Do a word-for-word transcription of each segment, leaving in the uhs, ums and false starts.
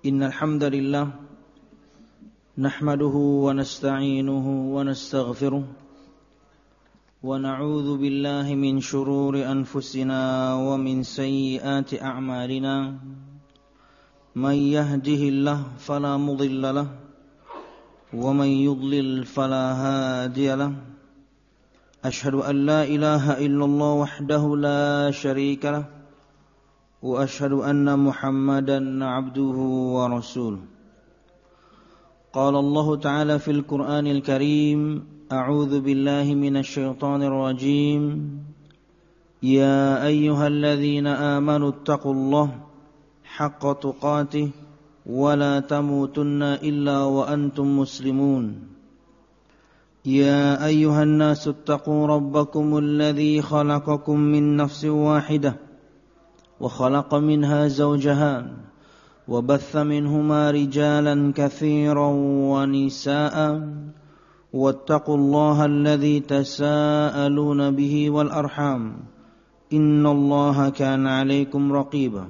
Innal hamdalillah nahmaduhu wa nasta'inuhu wa nastaghfiruh wa na'udzu billahi min shururi anfusina wa min sayyiati a'malina. Man yahdihillahu fala mudilla lahu wa man yudlil fala hadiya lahu. Ashhadu an la ilaha illallah wahdahu la syarika lahu wa ashhadu anna Muhammadan abduhu wa rasuluh. Qala Allah ta'ala fil Qur'anil Karim, a'udzu billahi minasy syaithanir rajim. Ya ayyuhalladzina amanu taqullaha haqqa tuqatih wa la tamutunna illa wa antum muslimun. يا أيها الناس اتقوا ربكم الذي خلقكم من نفس واحدة وخلق منها زوجها وبث منهما رجالا كثيرا ونساء واتقوا الله الذي تساءلون به والأرحام إن الله كان عليكم رقيبا.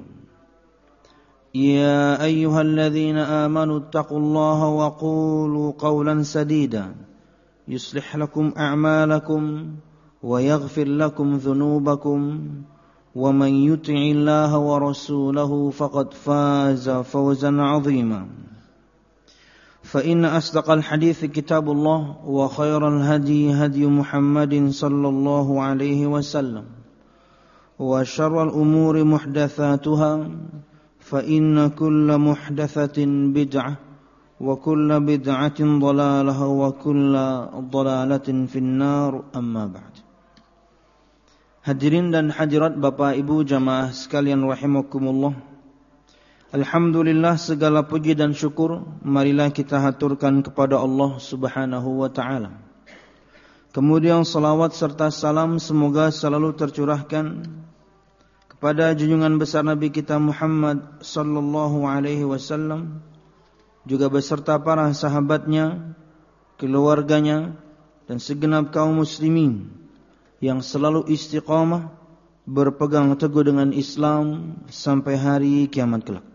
يا أيها الذين آمنوا اتقوا الله وقولوا قولا سديدا يصلح لكم أعمالكم ويغفر لكم ذنوبكم ومن يطع الله ورسوله فقد فاز فوزا عظيما. فإن أصدق الحديث كتاب الله وخير الهدي هدي محمد صلى الله عليه وسلم وشر الأمور محدثاتها فإن كل محدثة بدعة wa kullu bid'atin dhalalah wa kullu dhalalatin finnar, amma ba'd. Hadirin dan hadirat Bapak Ibu jamaah sekalian rahimakumullah. Alhamdulillah, segala puji dan syukur marilah kita haturkan kepada Allah Subhanahu wa taala. Kemudian salawat serta salam semoga selalu tercurahkan kepada junjungan besar Nabi kita Muhammad sallallahu alaihi wasallam, juga beserta para sahabatnya, keluarganya, dan segenap kaum muslimin yang selalu istiqamah berpegang teguh dengan Islam sampai hari kiamat kelak.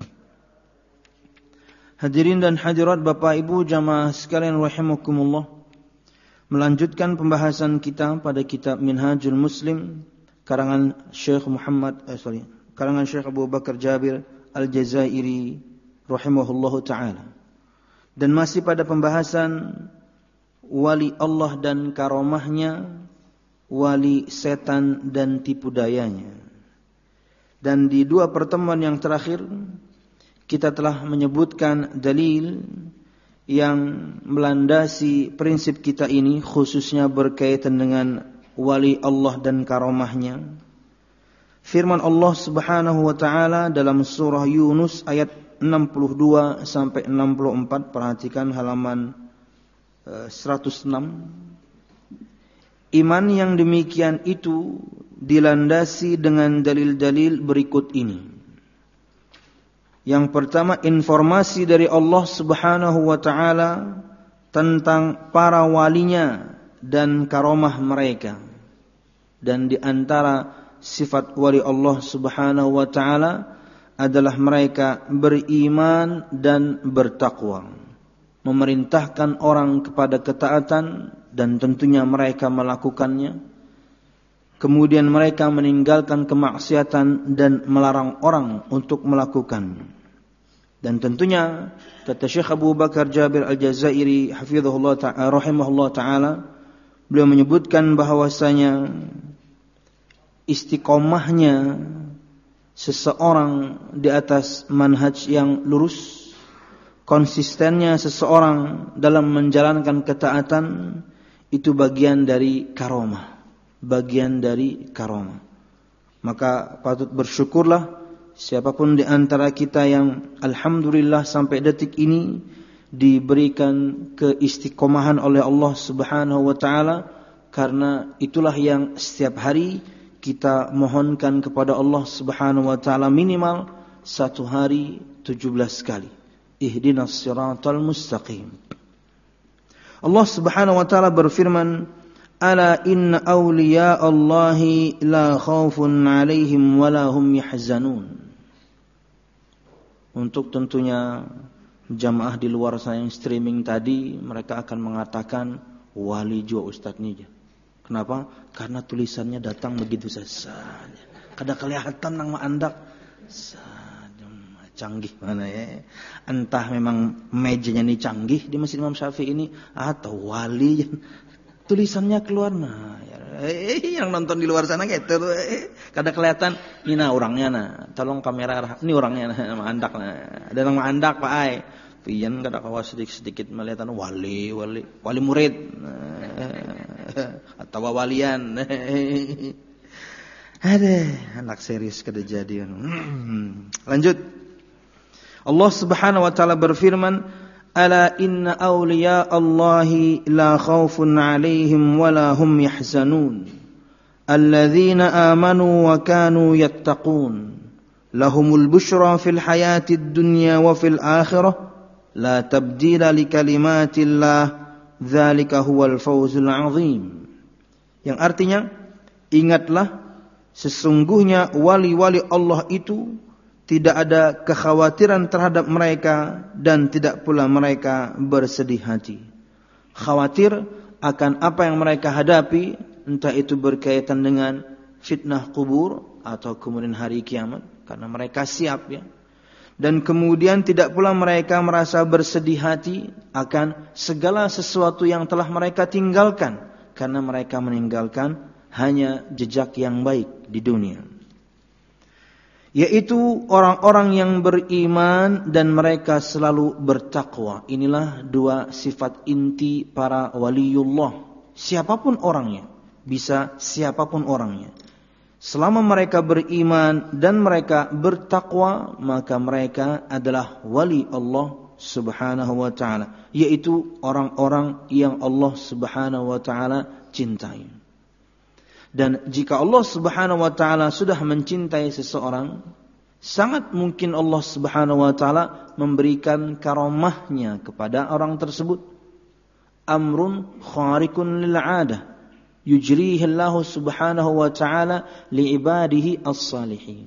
Hadirin dan hadirat Bapak Ibu jamaah sekalian rahimakumullah, melanjutkan pembahasan kita pada kitab Minhajul Muslim karangan Syekh Muhammad eh, sorry, karangan Syekh Abu Bakar Jabir Al-Jazairi rahimahullahu taala. Dan masih pada pembahasan wali Allah dan karomahnya, wali setan dan tipu dayanya. Dan di dua pertemuan yang terakhir kita telah menyebutkan dalil yang melandasi prinsip kita ini, khususnya berkaitan dengan wali Allah dan karomahnya. Firman Allah Subhanahu wa taala dalam surah Yunus ayat enam puluh dua sampai enam puluh empat, perhatikan halaman uh, seratus enam. Iman yang demikian itu dilandasi dengan dalil-dalil berikut ini. Yang pertama, informasi dari Allah Subhanahu wa taala tentang para walinya dan karomah mereka. Dan di antara sifat wali Allah Subhanahu wa taala adalah mereka beriman dan bertakwa, memerintahkan orang kepada ketaatan dan tentunya mereka melakukannya. Kemudian mereka meninggalkan kemaksiatan dan melarang orang untuk melakukannya. Dan tentunya kata Syekh Abu Bakar Jabir Al-Jazairi hafizahullah ta'ala rahimahullah ta'ala, beliau menyebutkan bahwasanya istiqomahnya seseorang di atas manhaj yang lurus, konsistennya seseorang dalam menjalankan ketaatan, itu bagian dari karomah, bagian dari karomah. Maka patut bersyukurlah siapapun di antara kita yang alhamdulillah sampai detik ini diberikan keistiqomahan oleh Allah Subhanahu wa taala, karena itulah yang setiap hari kita mohonkan kepada Allah Subhanahu wa taala minimal satu hari tujuh belas kali. Ihdinas siratal mustaqim. Allah Subhanahu wa taala berfirman, "Ala inna awliya Allahi la khaufun 'alaihim wa la hum yahzanun." Untuk tentunya jamaah di luar sana yang streaming tadi, mereka akan mengatakan wali jua ustadznya. Kenapa? Karena tulisannya datang begitu saja. Kada kelihatan nang andak. Canggih mana ya? Entah memang mejanya ini canggih di Masjid Imam Syafi'i ini atau wali tulisannya keluar. Nah, eh, yang nonton di luar sana gitu, eh, kada kelihatan. Ini nah orangnya nah, tolong kamera ini orangnya nah, mandak nah. Ada nang mandak Pak Ai. Pian kada kawas sedikit-sedikit melihat wali, wali, wali murid atau walian. Ada anak serius kada jadi. Lanjut. Allah Subhanahu wa taala berfirman, "Ala inna awliya Allahi la khaufun 'alaihim wa la hum yahzanun. Alladzina amanu wa kanu yattaqun. Lahumul busyra fil hayatid dunya wa fil akhirah." La tabdila li kalimatillah, dzalika huwal fawzul azim. Yang artinya, ingatlah sesungguhnya wali-wali Allah itu tidak ada kekhawatiran terhadap mereka dan tidak pula mereka bersedih hati. Khawatir akan apa yang mereka hadapi, entah itu berkaitan dengan fitnah kubur atau kemudian hari kiamat, karena mereka siap ya. Dan kemudian tidak pula mereka merasa bersedih hati akan segala sesuatu yang telah mereka tinggalkan, karena mereka meninggalkan hanya jejak yang baik di dunia, yaitu orang-orang yang beriman dan mereka selalu bertakwa. Inilah dua sifat inti para waliullah. Siapapun orangnya, bisa siapapun orangnya, selama mereka beriman dan mereka bertakwa, maka mereka adalah wali Allah Subhanahu wa ta'ala, yaitu orang-orang yang Allah Subhanahu wa ta'ala cintai. Dan jika Allah Subhanahu wa ta'ala sudah mencintai seseorang, sangat mungkin Allah Subhanahu wa ta'ala memberikan karamahnya kepada orang tersebut. Amrun khariqun lil 'adah yujrihi Allah Subhanahu wa ta'ala li'ibadihi as-salihin.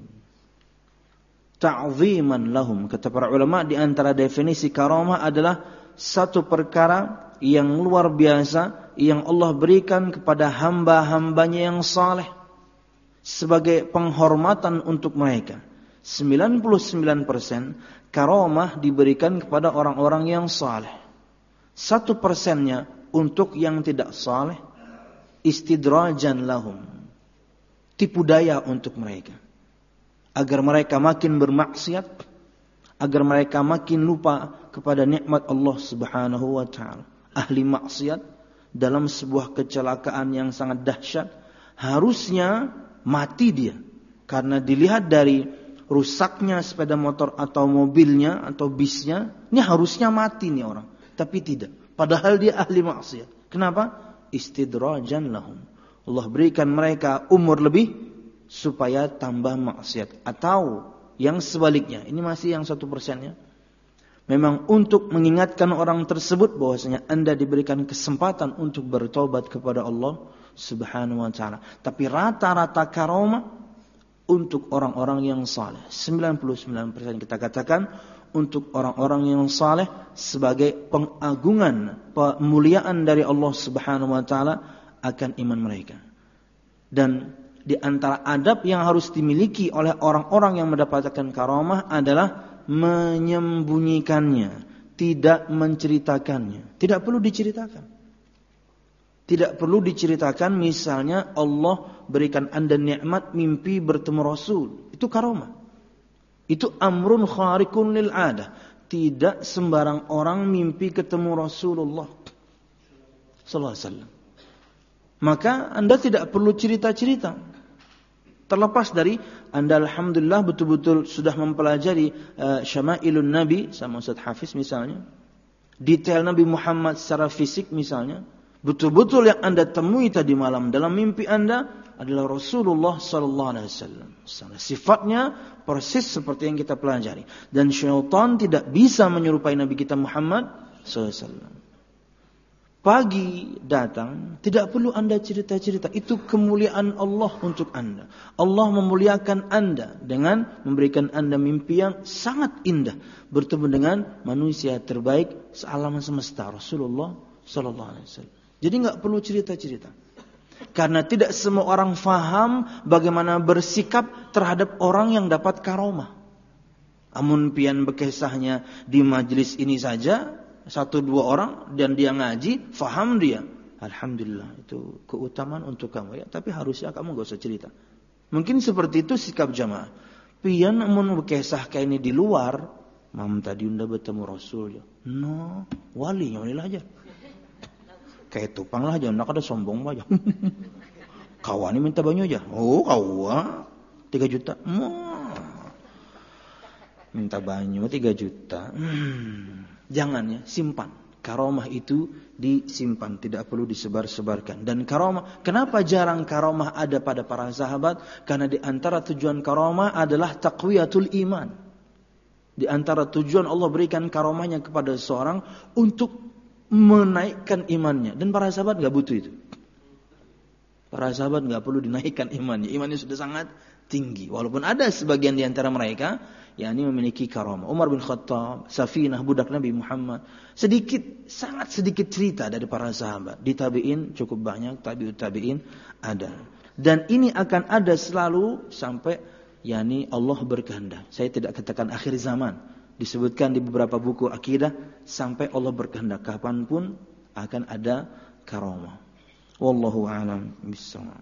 Ta'ziman lahum. Kata para ulama, di antara definisi karamah adalah satu perkara yang luar biasa yang Allah berikan kepada hamba-hambanya yang saleh sebagai penghormatan untuk mereka. sembilan puluh sembilan persen karamah diberikan kepada orang-orang yang saleh. Satu persennya untuk yang tidak saleh, istidrajan lahum, tipu daya untuk mereka, agar mereka makin bermaksiat, agar mereka makin lupa kepada nikmat Allah Subhanahu wa ta'ala. Ahli maksiat dalam sebuah kecelakaan yang sangat dahsyat harusnya mati dia, karena dilihat dari rusaknya sepeda motor atau mobilnya atau bisnya, ini harusnya mati nih orang, tapi tidak, padahal dia ahli maksiat. Kenapa? Istidrajan lahum. Allah berikan mereka umur lebih supaya tambah maksiat. Atau yang sebaliknya, ini masih yang satu persennya, memang untuk mengingatkan orang tersebut bahwasanya anda diberikan kesempatan untuk bertobat kepada Allah Subhanahu wa ta'ala. Tapi rata-rata karamah untuk orang-orang yang saleh. sembilan puluh sembilan persen kita katakan untuk orang-orang yang saleh sebagai pengagungan, pemuliaan dari Allah Subhanahu wa ta'ala akan iman mereka. Dan di antara adab yang harus dimiliki oleh orang-orang yang mendapatkan karamah adalah menyembunyikannya, tidak menceritakannya. Tidak perlu diceritakan. Tidak perlu diceritakan. Misalnya Allah berikan anda nikmat mimpi bertemu Rasul, itu karamah. Itu amrun khariqun lil 'adah. Tidak sembarang orang mimpi ketemu Rasulullah sallallahu alaihi wasallam. Maka anda tidak perlu cerita-cerita. Terlepas dari anda alhamdulillah betul-betul sudah mempelajari uh, Syama'ilun Nabi sama Ustaz Hafiz misalnya, detail Nabi Muhammad secara fisik misalnya, betul-betul yang anda temui tadi malam dalam mimpi anda adalah Rasulullah sallallahu alaihi wasallam. Sifatnya persis seperti yang kita pelajari, dan syaitan tidak bisa menyerupai Nabi kita Muhammad sallallahu alaihi wasallam. pagi datang, tidak perlu Anda cerita-cerita. Itu kemuliaan Allah untuk Anda. Allah memuliakan Anda dengan memberikan Anda mimpi yang sangat indah, bertemu dengan manusia terbaik sealam semesta, Rasulullah sallallahu alaihi wasallam. Jadi enggak perlu cerita-cerita. Karena tidak semua orang faham bagaimana bersikap terhadap orang yang dapat karomah. Amun pian bekisahnya di majelis ini saja, satu dua orang dan dia ngaji, faham dia. Alhamdulillah, itu keutamaan untuk kamu ya. Tapi harusnya kamu gak usah cerita. Mungkin seperti itu sikap jamaah. Pian amun bekisah kayak ini di luar, mam tadi unda bertemu Rasul ya. No, wali wali aja. Kayak tupang lah aja, nak ada sombong aja. Kawan ini minta banyak aja. Oh, kawan tiga juta. Mau minta banyu tiga juta. Hmm. Jangan ya, simpan. Karomah itu disimpan, tidak perlu disebar-sebarkan. Dan karomah, kenapa jarang karomah ada pada para sahabat? Karena di antara tujuan karomah adalah taqwiyatul iman. Di antara tujuan Allah berikan karomahnya kepada seorang untuk menaikkan imannya. Dan para sahabat enggak butuh itu. Para sahabat enggak perlu dinaikkan imannya. Imannya sudah sangat tinggi. Walaupun ada sebagian di antara mereka yakni memiliki karamah. Umar bin Khattab, Safinah budak Nabi Muhammad. Sedikit, sangat sedikit cerita dari para sahabat. Di tabi'in cukup banyak, tabi'ut tabi'in ada. Dan ini akan ada selalu sampai yakni Allah berkehendak. Saya tidak katakan akhir zaman. Disebutkan di beberapa buku akidah sampai Allah berkehendak, kapanpun akan ada karamah. Wallahu a'lam bissawab.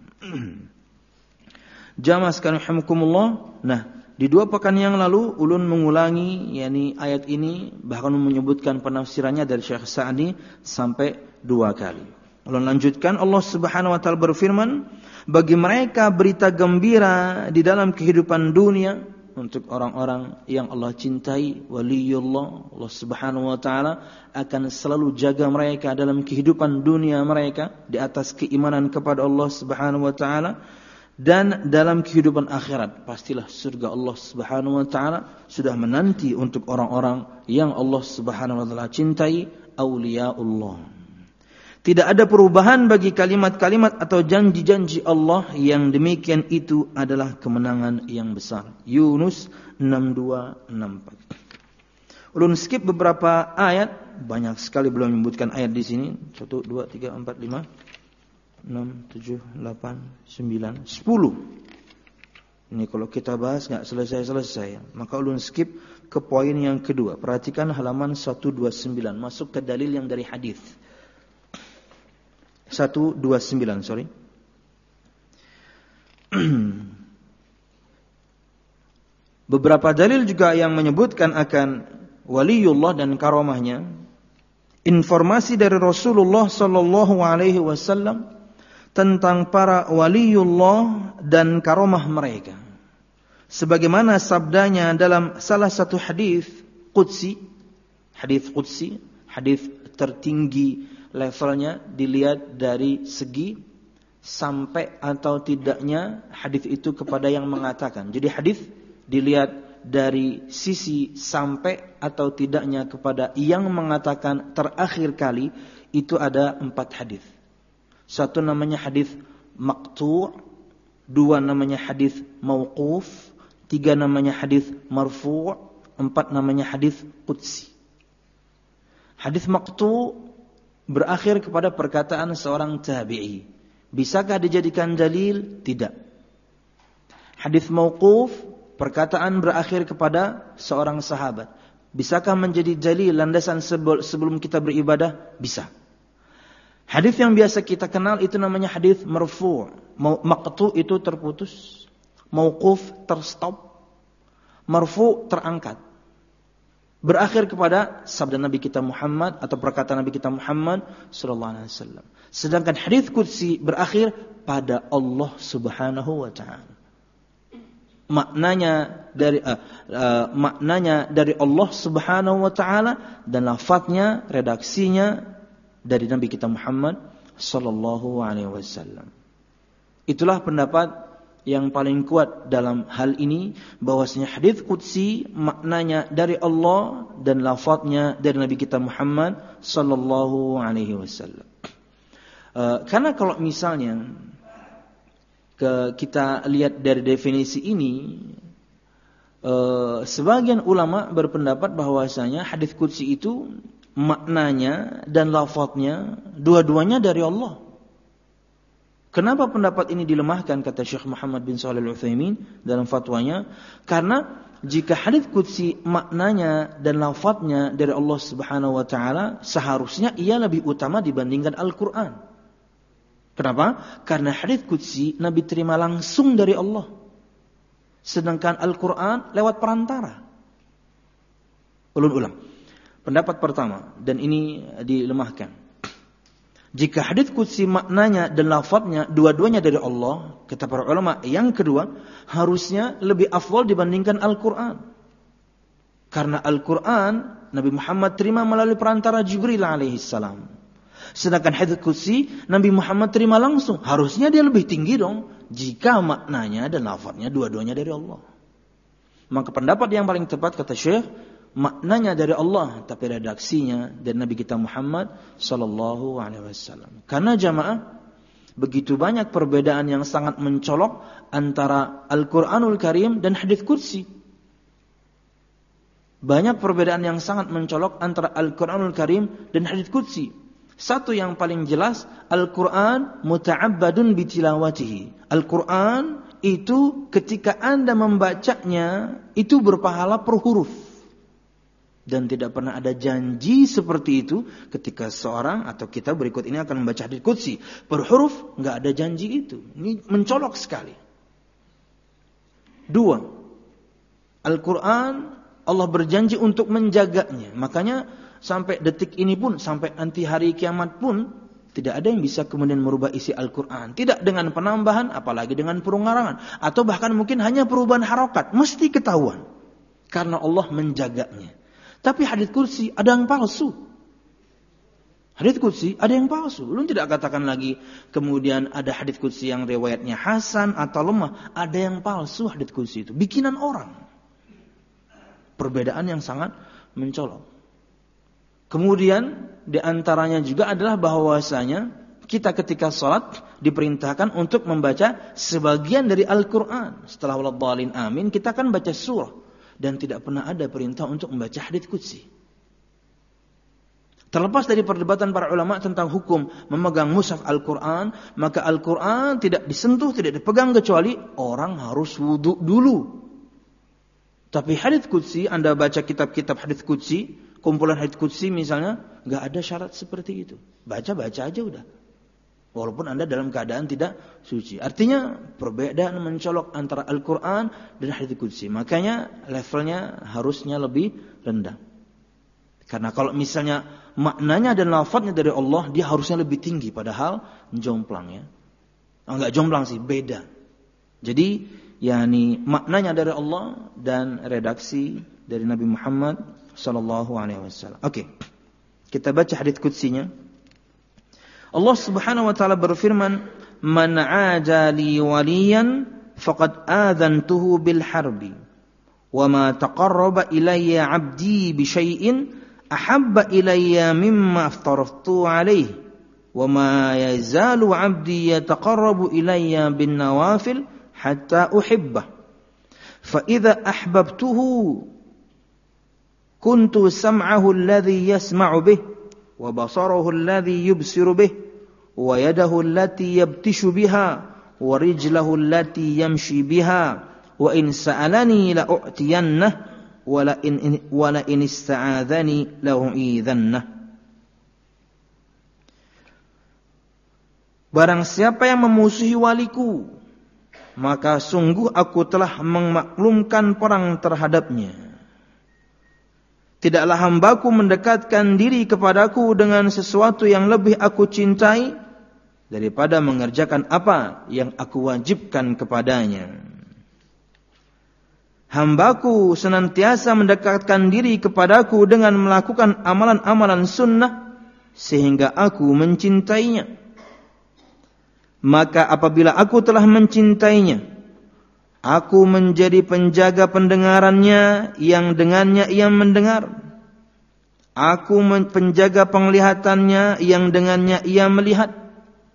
Jamaah sekalian rahimakumullah. Nah, di dua pekan yang lalu ulun mengulangi yakni ayat ini, bahkan menyebutkan penafsirannya dari Syekh Sa'di sampai dua kali. Ulun lanjutkan, Allah Subhanahu wa taala berfirman, bagi mereka berita gembira di dalam kehidupan dunia untuk orang-orang yang Allah cintai, waliullah, Allah Subhanahu wa taala akan selalu jaga mereka dalam kehidupan dunia mereka di atas keimanan kepada Allah Subhanahu wa taala. Dan dalam kehidupan akhirat pastilah surga Allah Subhanahu wa taala sudah menanti untuk orang-orang yang Allah Subhanahu wa taala cintai, auliyaullah. Tidak ada perubahan bagi kalimat-kalimat atau janji-janji Allah, yang demikian itu adalah kemenangan yang besar. Yunus enam dua enam empat. Ulun skip beberapa ayat, banyak sekali belum menyebutkan ayat di sini. satu dua tiga empat lima enam, tujuh, delapan, sembilan, sepuluh. Ini kalau kita bahas enggak selesai-selesai. Maka ulun skip ke poin yang kedua. Perhatikan halaman seratus dua puluh sembilan, masuk ke dalil yang dari hadis. seratus dua puluh sembilan, sorry. Beberapa dalil juga yang menyebutkan akan waliullah dan karamahnya. Informasi dari Rasulullah sallallahu alaihi wasallam tentang para waliullah dan karamah mereka. Sebagaimana sabdanya dalam salah satu hadis qudsi, hadis qudsi, hadis tertinggi levelnya dilihat dari segi sampai atau tidaknya hadis itu kepada yang mengatakan. Jadi hadis dilihat dari sisi sampai atau tidaknya kepada yang mengatakan terakhir kali, itu ada empat hadis. Satu namanya hadis maqtu', dua namanya hadis mauquf, tiga namanya hadis marfu', empat namanya hadis qudsi. Hadis maqtu' berakhir kepada perkataan seorang tabi'i. Bisakah dijadikan dalil? Tidak. Hadis mauquf, perkataan berakhir kepada seorang sahabat. Bisakah menjadi dalil landasan sebelum kita beribadah? Bisa. Hadis yang biasa kita kenal itu namanya hadis marfu'. Maqtu' itu terputus, mauquf terstop, marfu' terangkat. Berakhir kepada sabda Nabi kita Muhammad atau perkataan Nabi kita Muhammad sallallahu alaihi wasallam. Sedangkan hadis qudsi berakhir pada Allah Subhanahu wa taala. Maknanya dari uh, uh, maknanya dari Allah Subhanahu wa taala dan lafadznya, redaksinya dari Nabi kita Muhammad sallallahu alaihi wasallam. Itulah pendapat yang paling kuat dalam hal ini, bahwasanya hadis qudsi maknanya dari Allah dan lafadznya dari Nabi kita Muhammad sallallahu alaihi wasallam. Uh, karena kalau misalnya ke, kita lihat dari definisi ini, uh, sebagian ulama berpendapat bahwasanya hadits qudsi itu maknanya dan lafadznya dua-duanya dari Allah. Kenapa pendapat ini dilemahkan, kata Syekh Muhammad bin Shalih Al-Utsaimin dalam fatwanya? Karena jika hadits qudsi maknanya dan lafadznya dari Allah Subhanahu wa taala, seharusnya ia lebih utama dibandingkan Al-Qur'an. Kenapa? Karena hadits qudsi Nabi terima langsung dari Allah. Sedangkan Al-Qur'an lewat perantara. Ulun-ulang. Pendapat pertama, dan ini dilemahkan. Jika hadits qudsi maknanya dan lafadznya dua-duanya dari Allah, kata para ulama, yang kedua harusnya lebih afdal dibandingkan Al-Qur'an. Karena Al-Qur'an Nabi Muhammad terima melalui perantara Jibril alaihi salam. Sedangkan hadits qudsi Nabi Muhammad terima langsung. Harusnya dia lebih tinggi dong jika maknanya dan lafadznya dua-duanya dari Allah. Maka pendapat yang paling tepat, kata Syekh, maknanya dari Allah tapi redaksinya dari Nabi kita Muhammad sallallahu alaihi wasallam. Karena jamaah, begitu banyak perbedaan yang sangat mencolok antara Al-Qur'anul Karim dan hadits qudsi. Banyak perbedaan yang sangat mencolok antara Al-Qur'anul Karim dan hadits qudsi. Satu yang paling jelas, Al-Quran muta'abbadun bitilawatihi. Al-Quran itu ketika Anda membacanya, itu berpahala per huruf. Dan tidak pernah ada janji seperti itu ketika seorang atau kita berikut ini akan membaca hadits qudsi. Per huruf, enggak ada janji itu. Ini mencolok sekali. Dua, Al-Quran Allah berjanji untuk menjaganya. Makanya sampai detik ini pun, sampai nanti hari kiamat pun, tidak ada yang bisa kemudian merubah isi Al-Quran. Tidak dengan penambahan, apalagi dengan pengurangan. Atau bahkan mungkin hanya perubahan harokat. Mesti ketahuan. Karena Allah menjaganya. Tapi hadits qudsi ada yang palsu. Hadits qudsi ada yang palsu. Lu tidak katakan lagi kemudian ada hadits qudsi yang riwayatnya hasan atau lemah. Ada yang palsu hadits qudsi itu. Bikinan orang. Perbedaan yang sangat mencolok. Kemudian di antaranya juga adalah bahwasanya kita ketika salat diperintahkan untuk membaca sebagian dari Al-Qur'an. Setelah waladhdallin amin, kita akan baca surah dan tidak pernah ada perintah untuk membaca hadits qudsi. Terlepas dari perdebatan para ulama tentang hukum memegang mushaf Al-Qur'an, maka Al-Qur'an tidak disentuh, tidak dipegang kecuali orang harus wudu dulu. Tapi hadits qudsi, Anda baca kitab-kitab hadits qudsi, kumpulan hadits qudsi misalnya, enggak ada syarat seperti itu. Baca-baca aja udah. Walaupun Anda dalam keadaan tidak suci. Artinya perbedaan mencolok antara Al-Qur'an dan hadits qudsi. Makanya levelnya harusnya lebih rendah. Karena kalau misalnya maknanya dan lafadznya dari Allah, dia harusnya lebih tinggi, padahal jomplang ya. Enggak jomplang sih, beda. Jadi yakni maknanya dari Allah dan redaksi dari Nabi Muhammad sallallahu alaihi wasallam. Oke. Kita baca hadits qudsinya. Allah Subhanahu wa taala berfirman, "Man 'aja li waliyan faqad adzantuhu bil harbi. Wa ma taqarraba ilayya 'abdi bi syai'in ahabba ilayya mimma aftaraftu 'alaihi. Wa ma yazalu 'abdi yataqarrabu ilayya bin nawafil hatta uhibbah. Fa idza ahbabtuhu kuntu sam'ahu alladhi yasma'u bih wa basarahu alladhi yubsiru bih wa yadahu allati yabtishu biha wa rijlahu allati yamshi biha wa in sa'alani la u'tiyannah wa la in wa la in ista'adhani la u'idhannah." Barang siapa yang memusuhi waliku, maka sungguh aku telah memaklumkan perang terhadapnya. Tidaklah hambaku mendekatkan diri kepadaku dengan sesuatu yang lebih aku cintai daripada mengerjakan apa yang aku wajibkan kepadanya. Hambaku senantiasa mendekatkan diri kepadaku dengan melakukan amalan-amalan sunnah sehingga aku mencintainya. Maka apabila aku telah mencintainya, aku menjadi penjaga pendengarannya yang dengannya ia mendengar. Aku penjaga penglihatannya yang dengannya ia melihat.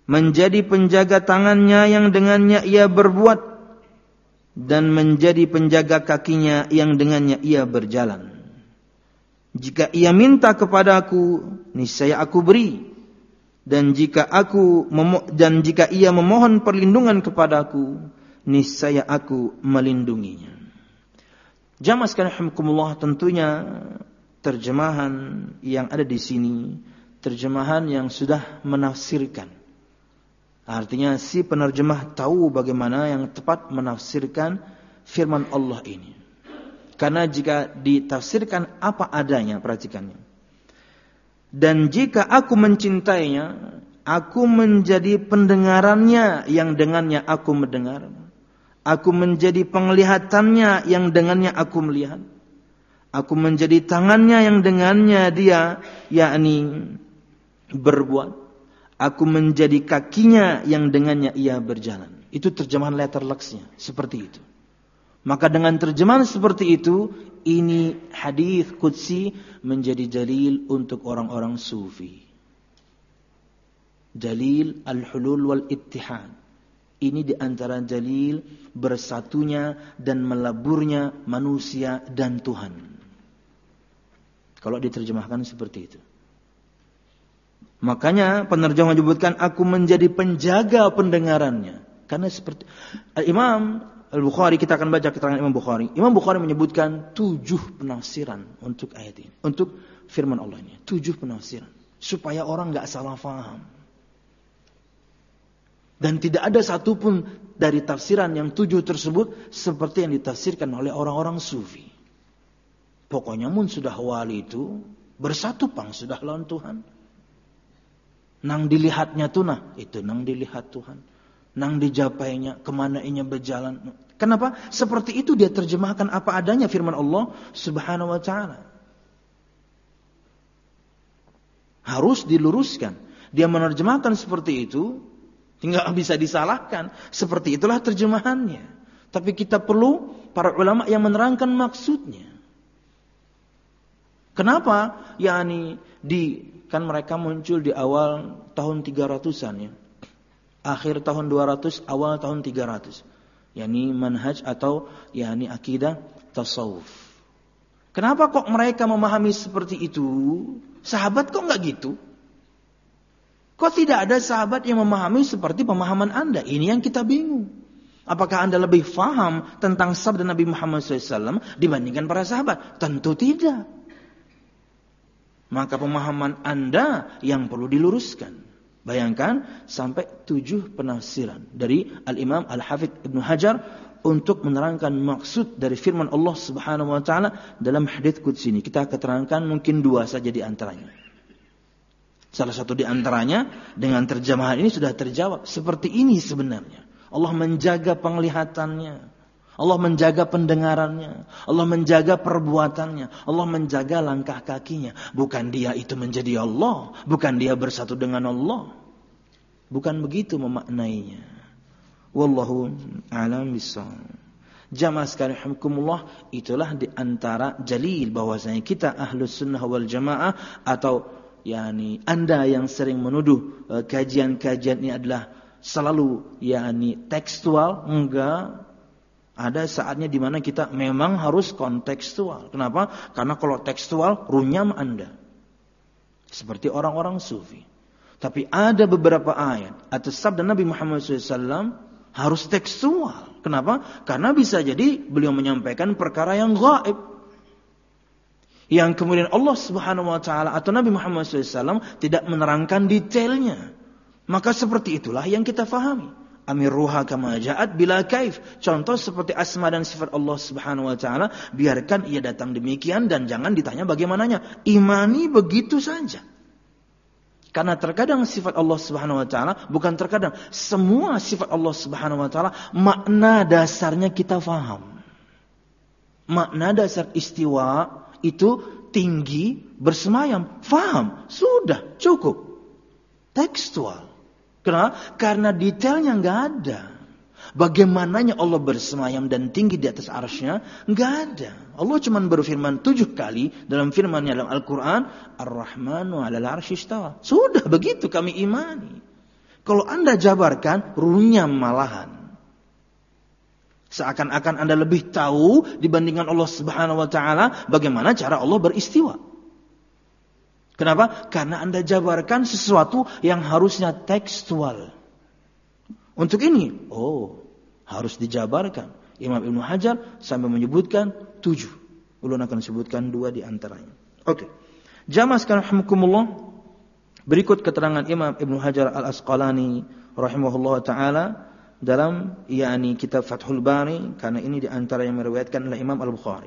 menjadi penjaga tangannya yang dengannya ia berbuat, dan menjadi penjaga kakinya yang dengannya ia berjalan. Jika ia minta kepadaku, niscaya aku beri. Dan jika aku memo- dan jika ia memohon perlindungan kepadaku, niscaya aku melindunginya. Jamaah sekalian rahimakumullah, tentunya terjemahan yang ada di sini terjemahan yang sudah menafsirkan. Artinya si penerjemah tahu bagaimana yang tepat menafsirkan firman Allah ini. Karena jika ditafsirkan apa adanya, perhatikannya. Dan jika aku mencintainya, aku menjadi pendengarannya yang dengannya aku mendengar. Aku menjadi penglihatannya yang dengannya aku melihat. Aku menjadi tangannya yang dengannya dia, yakni berbuat. Aku menjadi kakinya yang dengannya ia berjalan. Itu terjemahan letter luxnya, seperti itu. Maka dengan terjemahan seperti itu, ini hadis qudsi menjadi dalil untuk orang-orang sufi. Dalil al-hulul wal ittihad. Ini di antara dalil bersatunya dan meleburnya manusia dan Tuhan. Kalau diterjemahkan seperti itu. Makanya penerjemah menyebutkan aku menjadi penjaga pendengarannya. Karena seperti Imam Al-Bukhari, kita akan baca keterangan Imam Bukhari. Imam Bukhari menyebutkan tujuh penafsiran untuk ayat ini. Untuk firman Allah ini. Tujuh penafsiran. Supaya orang gak salah faham. Dan tidak ada satupun dari tafsiran yang tujuh tersebut seperti yang ditafsirkan oleh orang-orang sufi. Pokoknya mun sudah wali itu bersatu pang sudah lawan Tuhan. Nang dilihatnya tuh nah. Itu nang dilihat Tuhan. Nang dijapainya, kemana inya berjalan. Kenapa? Seperti itu dia terjemahkan apa adanya firman Allah subhanahu wa ta'ala. Harus diluruskan. Dia menerjemahkan seperti itu, tinggal bisa disalahkan. Seperti itulah terjemahannya. Tapi kita perlu para ulama yang menerangkan maksudnya. Kenapa? Yani di kan mereka muncul di awal tahun tiga ratusan ya. Akhir tahun dua ratus, awal tahun tiga ratus. Yani manhaj atau yani akidah tasawuf. Kenapa kok mereka memahami seperti itu? Sahabat kok enggak gitu? Kok tidak ada sahabat yang memahami seperti pemahaman Anda? Ini yang kita bingung. Apakah Anda lebih faham tentang sabda Nabi Muhammad shallallahu alaihi wasallam dibandingkan para sahabat? Tentu tidak. Maka pemahaman Anda yang perlu diluruskan. Bayangkan sampai tujuh penafsiran dari Al-Imam Al-Hafidh Ibnu Hajar untuk menerangkan maksud dari firman Allah Subhanahu wa taala dalam hadits qudsi ini. Kita keterangkan mungkin dua saja di antaranya. Salah satu di antaranya dengan terjemahan ini sudah terjawab. Seperti ini sebenarnya. Allah menjaga penglihatannya. Allah menjaga pendengarannya. Allah menjaga perbuatannya. Allah menjaga langkah kakinya. Bukan dia itu menjadi Allah. Bukan dia bersatu dengan Allah. Bukan begitu memaknainya. Wallahu a'lam bishawab. Jamaah sekalian rahimakumullah, itulah di antara dalil bahwasanya kita Ahlus Sunnah wal Jamaah atau yani Anda yang sering menuduh uh, kajian-kajian ini adalah selalu yani tekstual, enggak. Ada saatnya di mana kita memang harus kontekstual. Kenapa? Karena kalau tekstual runyam Anda. Seperti orang-orang sufi. Tapi ada beberapa ayat atau sabda Nabi Muhammad shallallahu alaihi wasallam harus tekstual. Kenapa? Karena bisa jadi beliau menyampaikan perkara yang gaib. Yang kemudian Allah subhanahu wa ta'ala atau Nabi Muhammad shallallahu alaihi wasallam tidak menerangkan detailnya. Maka seperti itulah yang kita fahami. Amiruha kama ja'at bila kaif. Contoh seperti asma dan sifat Allah subhanahu wa ta'ala. Biarkan ia datang demikian dan jangan ditanya bagaimananya. Imani begitu saja. Karena terkadang sifat Allah subhanahu wa ta'ala. Bukan terkadang. Semua sifat Allah subhanahu wa ta'ala. Makna dasarnya kita faham. Makna dasar istiwa itu tinggi bersemayam. Faham. Sudah cukup. Tekstual. Kenapa? Karena detailnya nggak ada. Bagaimananya Allah bersemayam dan tinggi di atas arsy-Nya? Nggak ada. Allah cuma berfirman tujuh kali dalam firman-Nya dalam Al-Quran, Ar-Rahmanu 'alal arsy istawa. Sudah begitu kami imani. Kalau Anda jabarkan, runyam malahan. Seakan-akan Anda lebih tahu dibandingkan Allah Subhanahu wa taala bagaimana cara Allah beristiwa. Kenapa? Karena Anda jabarkan sesuatu yang harusnya tekstual. Untuk ini, oh, harus dijabarkan. Imam Ibnu Hajar sampai menyebutkan tujuh. Ulun akan sebutkan dua di antaranya. Oke. Jamaah sekalian rahimakumullah. Berikut keterangan Imam Ibnu Hajar Al-Asqalani rahimahullah taala dalam yakni kitab Fathul Bari, karena ini di antara yang meriwayatkan oleh Imam Al-Bukhari.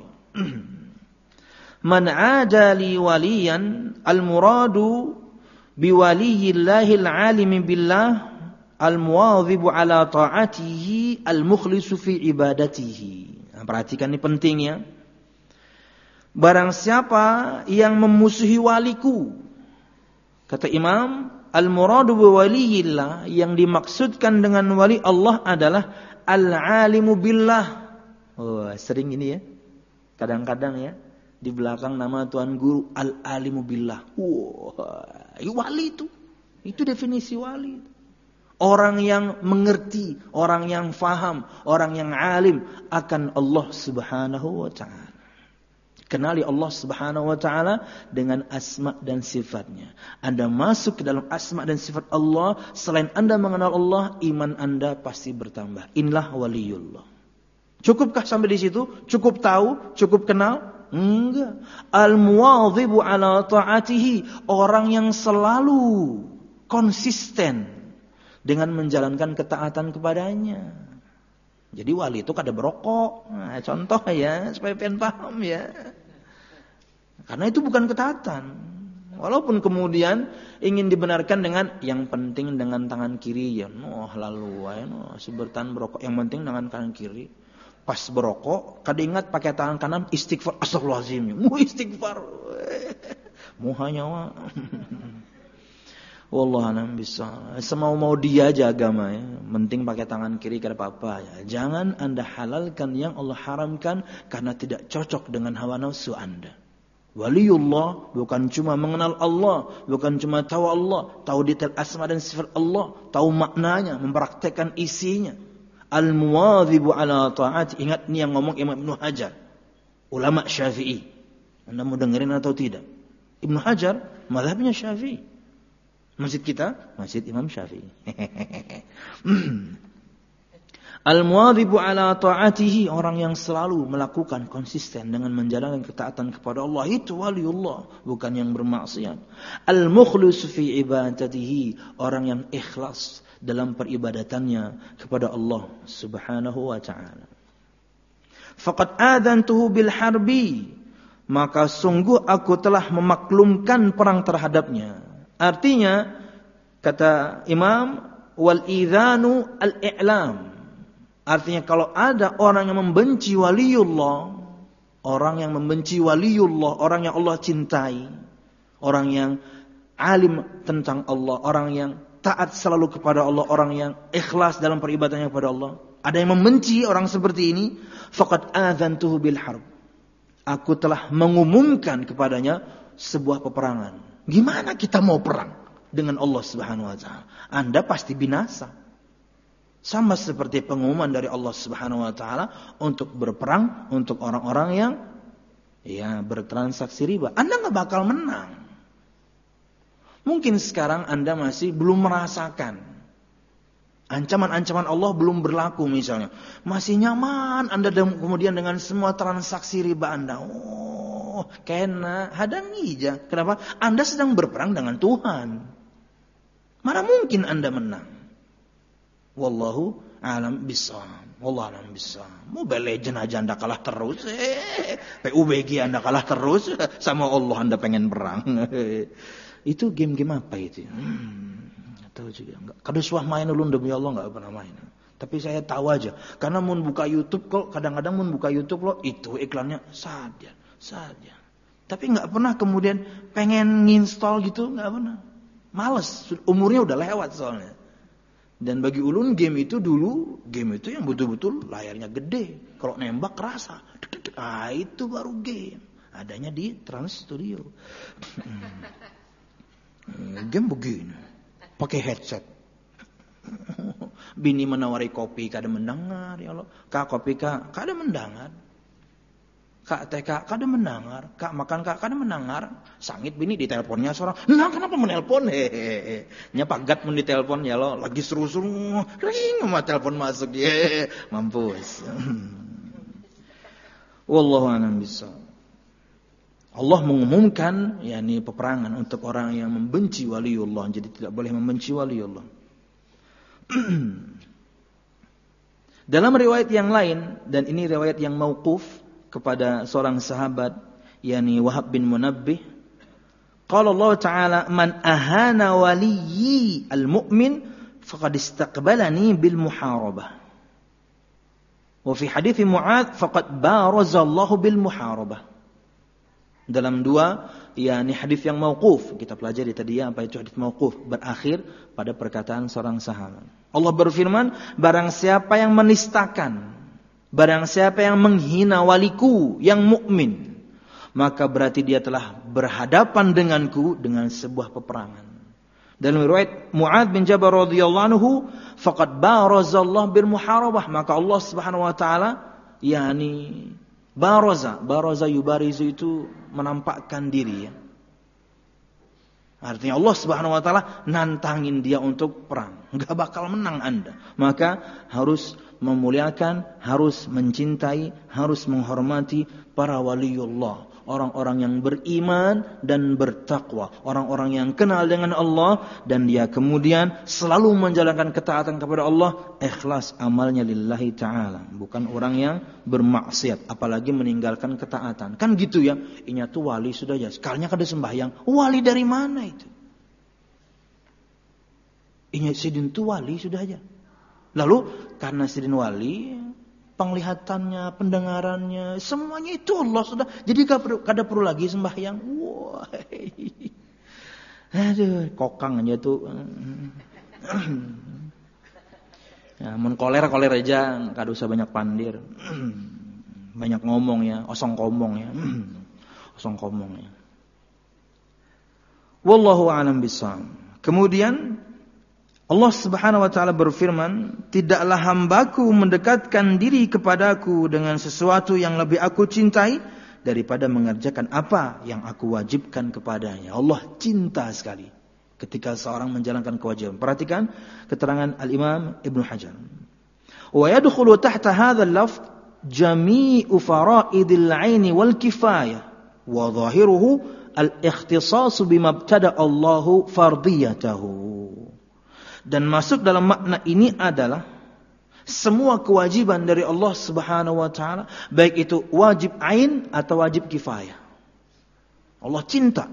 Man 'ada li waliyan al-muradu bi waliyillahil 'alimi billah al-muwadhibu 'ala ta'atihi al-mukhlisu fi ibadatihi. Nah, perhatikan ini penting ya. Barang siapa yang memusuhi waliku, kata Imam, al-muradu bi waliyillah, yang dimaksudkan dengan wali Allah adalah al-'alimu billah. Oh, sering ini ya. Kadang-kadang ya di belakang nama tuan guru al-alimu billah. Wah, wow, wali itu. Itu definisi wali. Orang yang mengerti, orang yang faham, orang yang alim akan Allah Subhanahu wa taala. Kenali Allah Subhanahu wa taala dengan asma dan sifatnya. Anda masuk ke dalam asma dan sifat Allah, selain Anda mengenal Allah, iman Anda pasti bertambah. Inilah waliyullah. Cukupkah sampai di situ? Cukup tahu, cukup kenal? Enggak. Al-muwadhibu 'ala ta'atihi, orang yang selalu konsisten dengan menjalankan ketaatan kepadanya. Jadi wali itu kada berokok. Nah, contoh ya, supaya pengen paham ya. Karena itu bukan ketaatan. Walaupun kemudian ingin dibenarkan dengan yang penting dengan tangan kiri ya. Noh lalu ya, noh sebertan berokok yang penting dengan tangan kiri. Pas berokok, kada ingat pakai tangan kanan istighfar, astagfirullahalazim. Mu istighfar. Muha nyawa. Wallahu a'lam bishawab. Semau-mau dia aja agama ya. Penting pakai tangan kiri kada apa-apa ya. Jangan Anda halalkan yang Allah haramkan karena tidak cocok dengan hawa nafsu Anda. Waliullah bukan cuma mengenal Allah, bukan cuma tahu Allah, tahu detail asma dan sifat Allah, tahu maknanya, mempraktekkan isinya. Al-muwadhibu 'ala ta'ati. Ingat ni yang ngomong Imam Ibnu Hajar, ulama Syafi'i. Anda mau dengerin atau tidak? Ibnu Hajar mazhabnya Syafi'i. Masjid kita, Masjid Imam Syafi'i. Al-muwadhibu 'ala ta'atihi, orang yang selalu melakukan konsisten dengan menjalankan ketaatan kepada Allah, itu waliullah, bukan yang bermaksiat. Al-mukhlisu fi ibadatihi, orang yang ikhlas dalam peribadatannya kepada Allah Subhanahu wa taala. Faqad adantuhu bil harbi, maka sungguh aku telah memaklumkan perang terhadapnya. Artinya kata Imam, wal idhanu al-i'lam. Artinya kalau ada orang yang membenci waliullah, orang yang membenci waliullah, orang yang Allah cintai, orang yang alim tentang Allah, orang yang taat selalu kepada Allah, orang yang ikhlas dalam peribadannya kepada Allah, ada yang membenci orang seperti ini, faqad adzantuhu bil harb, aku telah mengumumkan kepadanya sebuah peperangan. Gimana kita mau perang dengan Allah Subhanahu wa taala? Anda pasti binasa. Sama seperti pengumuman dari Allah Subhanahu wa taala untuk berperang untuk orang-orang yang ya bertransaksi riba. Anda enggak bakal menang. Mungkin sekarang Anda masih belum merasakan ancaman-ancaman Allah belum berlaku misalnya. Masih nyaman Anda kemudian dengan semua transaksi riba Anda. Oh, kena hadangi aja. Kenapa? Anda sedang berperang dengan Tuhan. Mana mungkin Anda menang? Wallahu a'lam bishawab. Wallahu a'lam bishawab. Mobile Legends aja Anda kalah terus. Eh, P U B G Anda kalah terus. Sama Allah Anda pengen perang. Itu game-game apa itu? Hmm, tahu juga enggak. Kadang main ulun demi Allah enggak pernah main. Tapi saya tahu aja. Karena mun buka YouTube kok kadang-kadang mun buka YouTube lo itu iklannya saja, saja. Tapi enggak pernah kemudian pengen nginstall gitu, enggak pernah. Males, umurnya udah lewat soalnya. Dan bagi ulun game itu dulu, game itu yang betul-betul layarnya gede. Kalau nembak kerasa. Ah, itu baru game. Adanya di Trans Studio. Hmm. Game begini. Pakai headset. Bini menawari kopi kada mendengar ya Allah. Kak kopi kak kada mendengar. Kak teh kak kada mendengar. Kak makan kak kada mendengar. Sangit bini di teleponnya seorang. Nah kenapa menelpon? Hehehe. Nya pagat mun di telepon ya lo lagi seru-seru ring sama telepon masuk ye. Mampus. Wallahu a'lam bishawab. Allah mengumumkan yakni peperangan untuk orang yang membenci waliullah. Jadi tidak boleh membenci waliullah. Dalam riwayat yang lain, dan ini riwayat yang mauquf kepada seorang sahabat yakni Wahab bin Munabbih, qala Allah Ta'ala man ahana waliyyi al-mu'min faqad istaqbalani bil muharabah. Wa fi hadits Mu'adz faqad baraza Allah bil muharabah. Dalam dua yakni hadis yang mauquf, kita pelajari tadi ya apa itu hadis mauquf, berakhir pada perkataan seorang sahabat. Allah berfirman, barang siapa yang menistakan, barang siapa yang menghina waliku yang mukmin, maka berarti dia telah berhadapan denganku dengan sebuah peperangan. Dalam riwayat Mu'adz bin Jabal radhiyallahu anhu, faqad barazallahu bil muharabah, maka Allah Subhanahu wa taala yakni baraza, baraza yubarizu itu menampakkan diri ya. Artinya Allah Subhanahu wa taala nantangin dia untuk perang. Enggak bakal menang Anda. Maka harus memuliakan, harus mencintai, harus menghormati para waliullah, orang-orang yang beriman dan bertakwa, orang-orang yang kenal dengan Allah dan dia kemudian selalu menjalankan ketaatan kepada Allah, ikhlas amalnya lillahi ta'ala, bukan orang yang bermaksiat apalagi meninggalkan ketaatan. Kan gitu ya, inya tuh wali sudah ya, sekalinya kada sembahyang. Wali dari mana itu? Inya sidin tuh wali sudah aja. Lalu karena sidin wali, penglihatannya, pendengarannya, semuanya itu Allah sudah. Jadi kada perlu lagi sembahyang. Wah, aduh, kokang aja tuh. Ya, mun koler koler aja, kada usah banyak pandir, banyak ngomong ya, osong komong ya, osong komong ya. Wallahu a'lam bishawab. Kemudian Allah Subhanahu wa taala berfirman, tidaklah hambaku mendekatkan diri kepadaku dengan sesuatu yang lebih aku cintai daripada mengerjakan apa yang aku wajibkan kepadanya. Allah cinta sekali ketika seorang menjalankan kewajiban. Perhatikan keterangan Al-Imam Ibnu Hajar. Wa yadkhulu tahta hadzal lafz jami'u fara'idil 'aini wal kifayah wa dhahiruhu al-ikhtisas bima ibtada Allahu fardiyatahu. Dan masuk dalam makna ini adalah semua kewajiban dari Allah Subhanahu wa taala, baik itu wajib ain atau wajib kifayah. Allah cinta.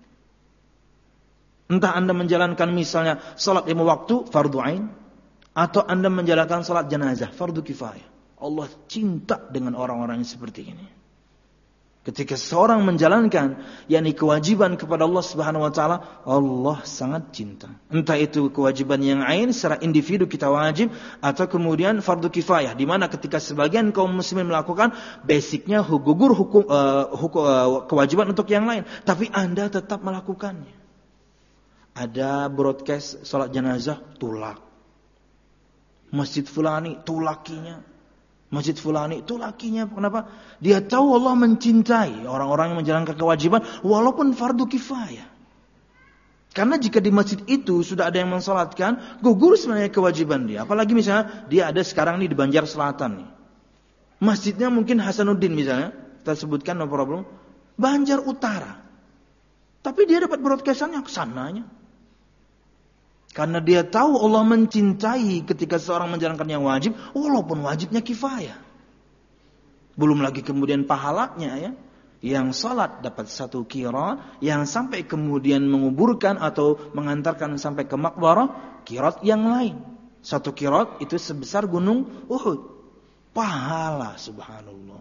Entah Anda menjalankan misalnya salat lima waktu fardu ain atau Anda menjalankan salat jenazah fardu kifayah. Allah cinta dengan orang-orang yang seperti ini. Ketika seorang menjalankan yakni kewajiban kepada Allah Subhanahu wa taala, Allah sangat cinta. Entah itu kewajiban yang ain secara individu kita wajib atau kemudian fardu kifayah di mana ketika sebagian kaum muslimin melakukan basicnya gugur hukum, uh, hukum uh, kewajiban untuk yang lain, tapi Anda tetap melakukannya. Ada broadcast salat jenazah tulak. Masjid fulani tulakinya. Masjid fulani itu lakinya. Kenapa? Dia tahu Allah mencintai orang-orang yang menjalankan kewajiban walaupun fardu kifayah. Karena jika di masjid itu sudah ada yang mensalatkan, gugur sebenarnya kewajiban dia. Apalagi misalnya dia ada sekarang nih di Banjar Selatan nih. Masjidnya mungkin Hasanuddin misalnya, kita sebutkan no problem. Banjar Utara. Tapi dia dapat broadcastannya ke sananya. Karena dia tahu Allah mencintai ketika seorang menjalankan yang wajib, walaupun wajibnya kifayah. Belum lagi kemudian pahalanya ya. Yang salat dapat satu qira, yang sampai kemudian menguburkan atau mengantarkan sampai ke makbarah, qirat yang lain. Satu qirat itu sebesar gunung Uhud. Pahala subhanallah.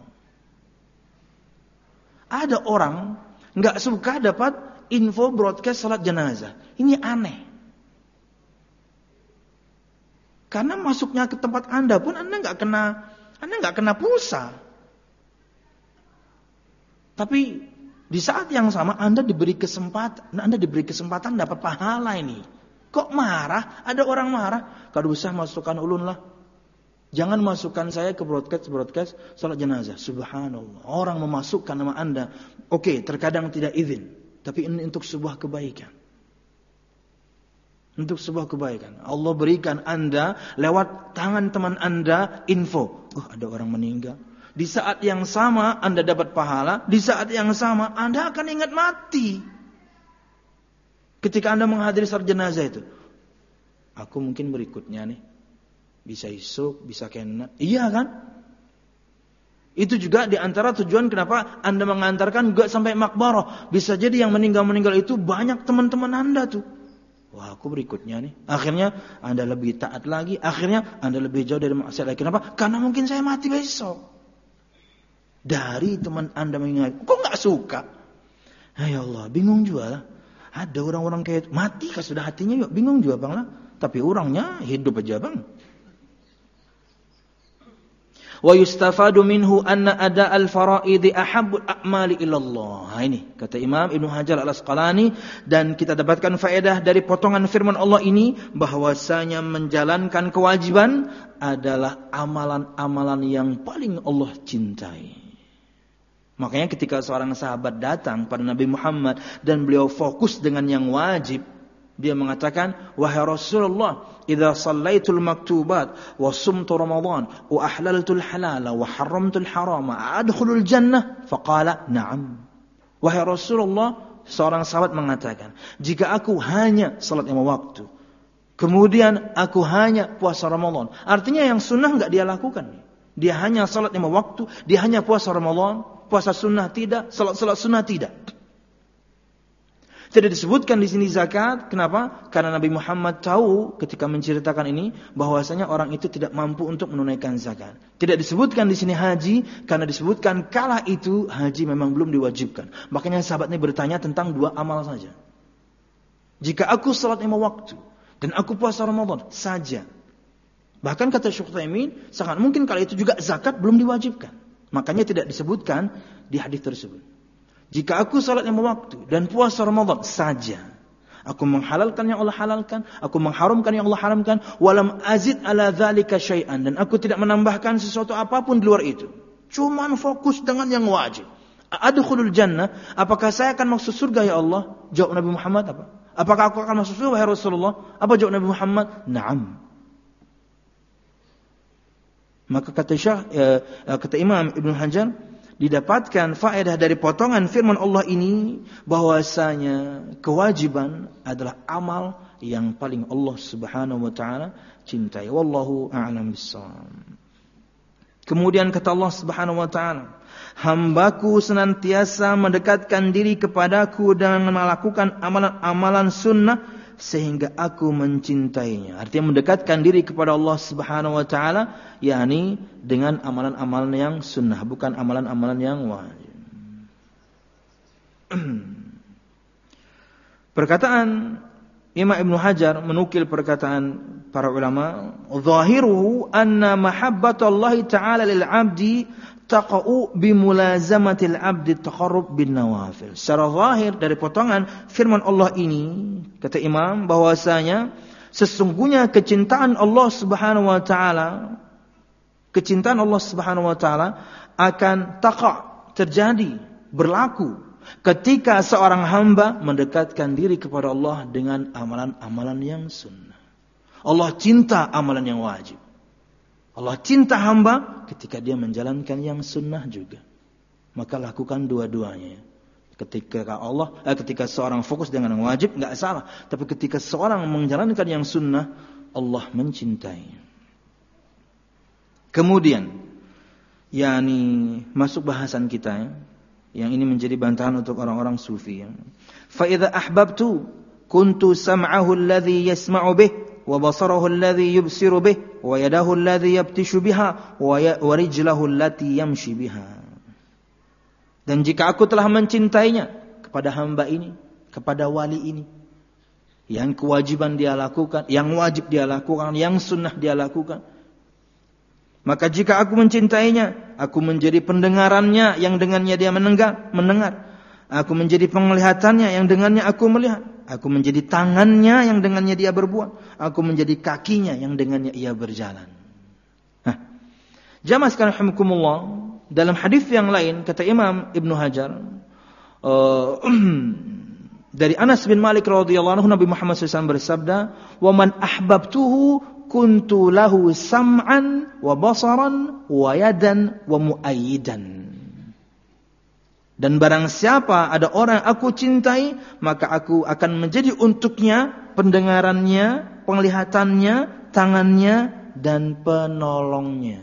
Ada orang enggak suka dapat info broadcast salat jenazah. Ini aneh. Karena masuknya ke tempat Anda pun Anda enggak kena Anda enggak kena pulsa. Tapi di saat yang sama Anda diberi kesempatan, Anda diberi kesempatan dapat pahala ini. Kok marah? Ada orang marah. Kalau usah masukkan ulun lah. Jangan masukkan saya ke broadcast-broadcast salat jenazah. Subhanallah. Orang memasukkan nama anda. Oke, terkadang tidak izin. Tapi ini untuk sebuah kebaikan. Untuk sebuah kebaikan. Allah berikan anda lewat tangan teman anda info. Oh, ada orang meninggal. Di saat yang sama anda dapat pahala. Di saat yang sama anda akan ingat mati. Ketika anda menghadiri salat jenazah itu. Aku mungkin berikutnya nih. Bisa isuk, bisa kena. Iya kan? Itu juga di antara tujuan kenapa anda mengantarkan juga sampai makbarah. Bisa jadi yang meninggal-meninggal itu banyak teman-teman anda tuh. Wah, aku berikutnya nih. Akhirnya anda lebih taat lagi. Akhirnya anda lebih jauh dari maksiat lagi. Kenapa? Karena mungkin saya mati besok. Dari teman anda mengingat. Kok gak suka? Ya Allah, bingung juga lah. Ada orang-orang kayak mati kah sudah hatinya yuk. Bingung juga bang lah. Tapi orangnya hidup aja bang. Wa yustafadu minhu anna ada al-fara'idi ahabbul a'mali ilallah. Nah, ini kata Imam Ibnu Hajar Al-Asqalani. Dan kita dapatkan faedah dari potongan firman Allah ini. Bahwasanya menjalankan kewajiban adalah amalan-amalan yang paling Allah cintai. Makanya ketika seorang sahabat datang pada Nabi Muhammad dan beliau fokus dengan yang wajib, dia mengatakan, wahai Rasulullah, idza shallaitul maktubat wa sumtu Ramadan wa ahlaltul halala wa haramtul harama adkhulul jannah? Faqala na'am. Wahai Rasulullah, seorang sahabat mengatakan, jika aku hanya salat lima waktu, kemudian aku hanya puasa Ramadan, artinya yang sunnah enggak dia lakukan. Dia hanya salat lima waktu, dia hanya puasa Ramadan. Puasa sunnah tidak, salat-salat sunnah tidak. Tidak disebutkan di sini zakat. Kenapa? Karena Nabi Muhammad tahu ketika menceritakan ini bahwasanya orang itu tidak mampu untuk menunaikan zakat. Tidak disebutkan di sini haji karena disebutkan kala itu haji memang belum diwajibkan. Makanya sahabat ini bertanya tentang dua amal saja. Jika aku salat lima waktu dan aku puasa Ramadan saja. Bahkan kata Syekh Utsaimin, sangat mungkin kala itu juga zakat belum diwajibkan. Makanya tidak disebutkan di hadis tersebut. Jika aku salat lima waktu dan puasa Ramadan saja, aku menghalalkan yang Allah halalkan, aku mengharamkan yang Allah haramkan, walam azid ala dzalika syai'an, dan aku tidak menambahkan sesuatu apapun di luar itu. Cuman fokus dengan yang wajib. Adkhulul jannah, apakah saya akan masuk surga ya Allah? Jawab Nabi Muhammad apa? Apakah aku akan masuk surga ya Rasulullah? Apa jawab Nabi Muhammad? Na'am. Maka kata Syekh, eh, kata Imam Ibnu Hajar, didapatkan faedah dari potongan firman Allah ini bahwasanya kewajiban adalah amal yang paling Allah Subhanahu wa taala cintai. Wallahu a'lam bissawab. Kemudian kata Allah Subhanahu wa taala, hambaku senantiasa mendekatkan diri kepadaku dengan melakukan amalan-amalan sunnah sehingga aku mencintainya. Artinya mendekatkan diri kepada Allah Subhanahu wa taala, yakni dengan amalan-amalan yang sunnah, bukan amalan-amalan yang wajib. Perkataan Imam Ibnu Hajar menukil perkataan para ulama, zahiruhu anna mahabbatallahi ta'ala lil 'abdi taqa'u bimulazamatil 'abdi taqarrub bin nawafil. Secara zahir dari potongan firman Allah ini, kata Imam, bahwasanya sesungguhnya kecintaan Allah Subhanahu wa taala, kecintaan Allah Subhanahu wa taala akan taqa' terjadi, berlaku ketika seorang hamba mendekatkan diri kepada Allah dengan amalan-amalan yang sunnah. Allah cinta amalan yang wajib. Allah cinta hamba ketika dia menjalankan yang sunnah juga. Maka lakukan dua-duanya. Ketika Allah, eh, ketika seorang fokus dengan yang wajib, enggak salah. Tapi ketika seorang menjalankan yang sunnah, Allah mencintai. Kemudian, yakni masuk bahasan kita ya. Yang ini menjadi bantahan untuk orang-orang sufi. Fa idza ahbabtu kuntu sam'ahu alladhi yasma'u bih wa basarahu alladhi yubsiru bih wa yadahu alladhi yabtishu biha wa rijlahu allati yamshi biha. Dan jika aku telah mencintainya kepada hamba ini, kepada wali ini, yang kewajiban dia lakukan, yang wajib dia lakukan, yang sunnah dia lakukan, maka jika aku mencintainya, aku menjadi pendengarannya yang dengannya dia mendengar, mendengar. Aku menjadi penglihatannya yang dengannya aku melihat. Aku menjadi tangannya yang dengannya dia berbuat. Aku menjadi kakinya yang dengannya ia berjalan. Nah, jamaah sekalian rahimakumullah, dalam hadis yang lain kata Imam Ibnu Hajar uh, dari Anas bin Malik radhiyallahu anhu, Nabi Muhammad shallallahu alaihi wasallam bersabda, "Wa man ahbabtuhu kuntu lahu sam'an wa basaran wa yadan wa muayyidan." Dan barang siapa ada orang yang aku cintai, maka aku akan menjadi untuknya pendengarannya, penglihatannya, tangannya, dan penolongnya.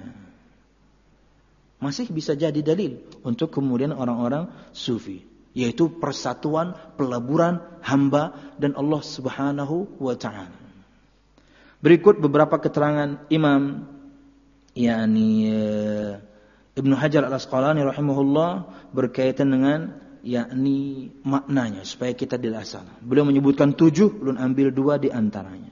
Masih bisa jadi dalil untuk kemudian orang-orang sufi, yaitu persatuan, peleburan hamba dan Allah Subhanahu wa ta'ala. Berikut beberapa keterangan Imam yakni Ibnu Hajar Al-Asqalani rahimahullah berkaitan dengan yakni maknanya supaya kita tidak salah. Beliau menyebutkan tujuh, ulun ambil dua di antaranya.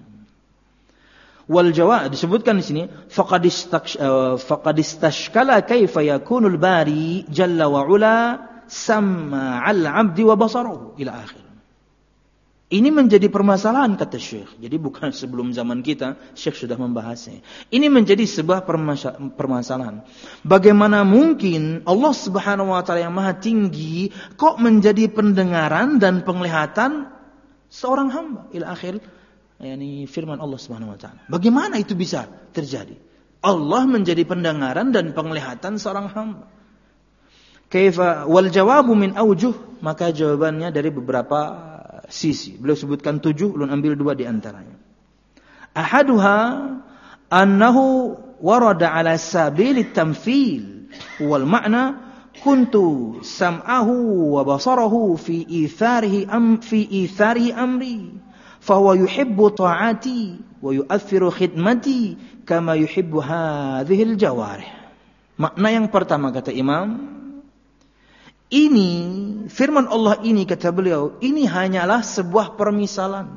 Wal jawab disebutkan di sini faqad faqad istashkala kaifa yakunul bari jalla wa ula sam'al 'abdi wa basaruhu ila akhir. Ini menjadi permasalahan kata Syekh. Jadi bukan sebelum zaman kita, Syekh sudah membahasnya. Ini menjadi sebuah permasalahan. Bagaimana mungkin Allah Subhanahu wa taala yang Maha Tinggi kok menjadi pendengaran dan penglihatan seorang hamba ila akhir, yakni firman Allah Subhanahu wa taala. Bagaimana itu bisa terjadi? Allah menjadi pendengaran dan penglihatan seorang hamba. Kaifa wal jawabu min aujuh, maka jawabannya dari beberapa sisi. Beliau sebutkan tujuh, ulun ambil dua di antaranya. Ahaduha annahu warada ala sabilit tamthil wal ma'na kuntu sam'ahu wa basarahu fi itharihi am fi itharihi amri fa huwa yuhibbu ta'ati wa yu'athiru khidmati kama yuhibbu hadhihi al jawarih. Makna yang pertama kata Imam, ini firman Allah ini kata beliau, ini hanyalah sebuah permisalan.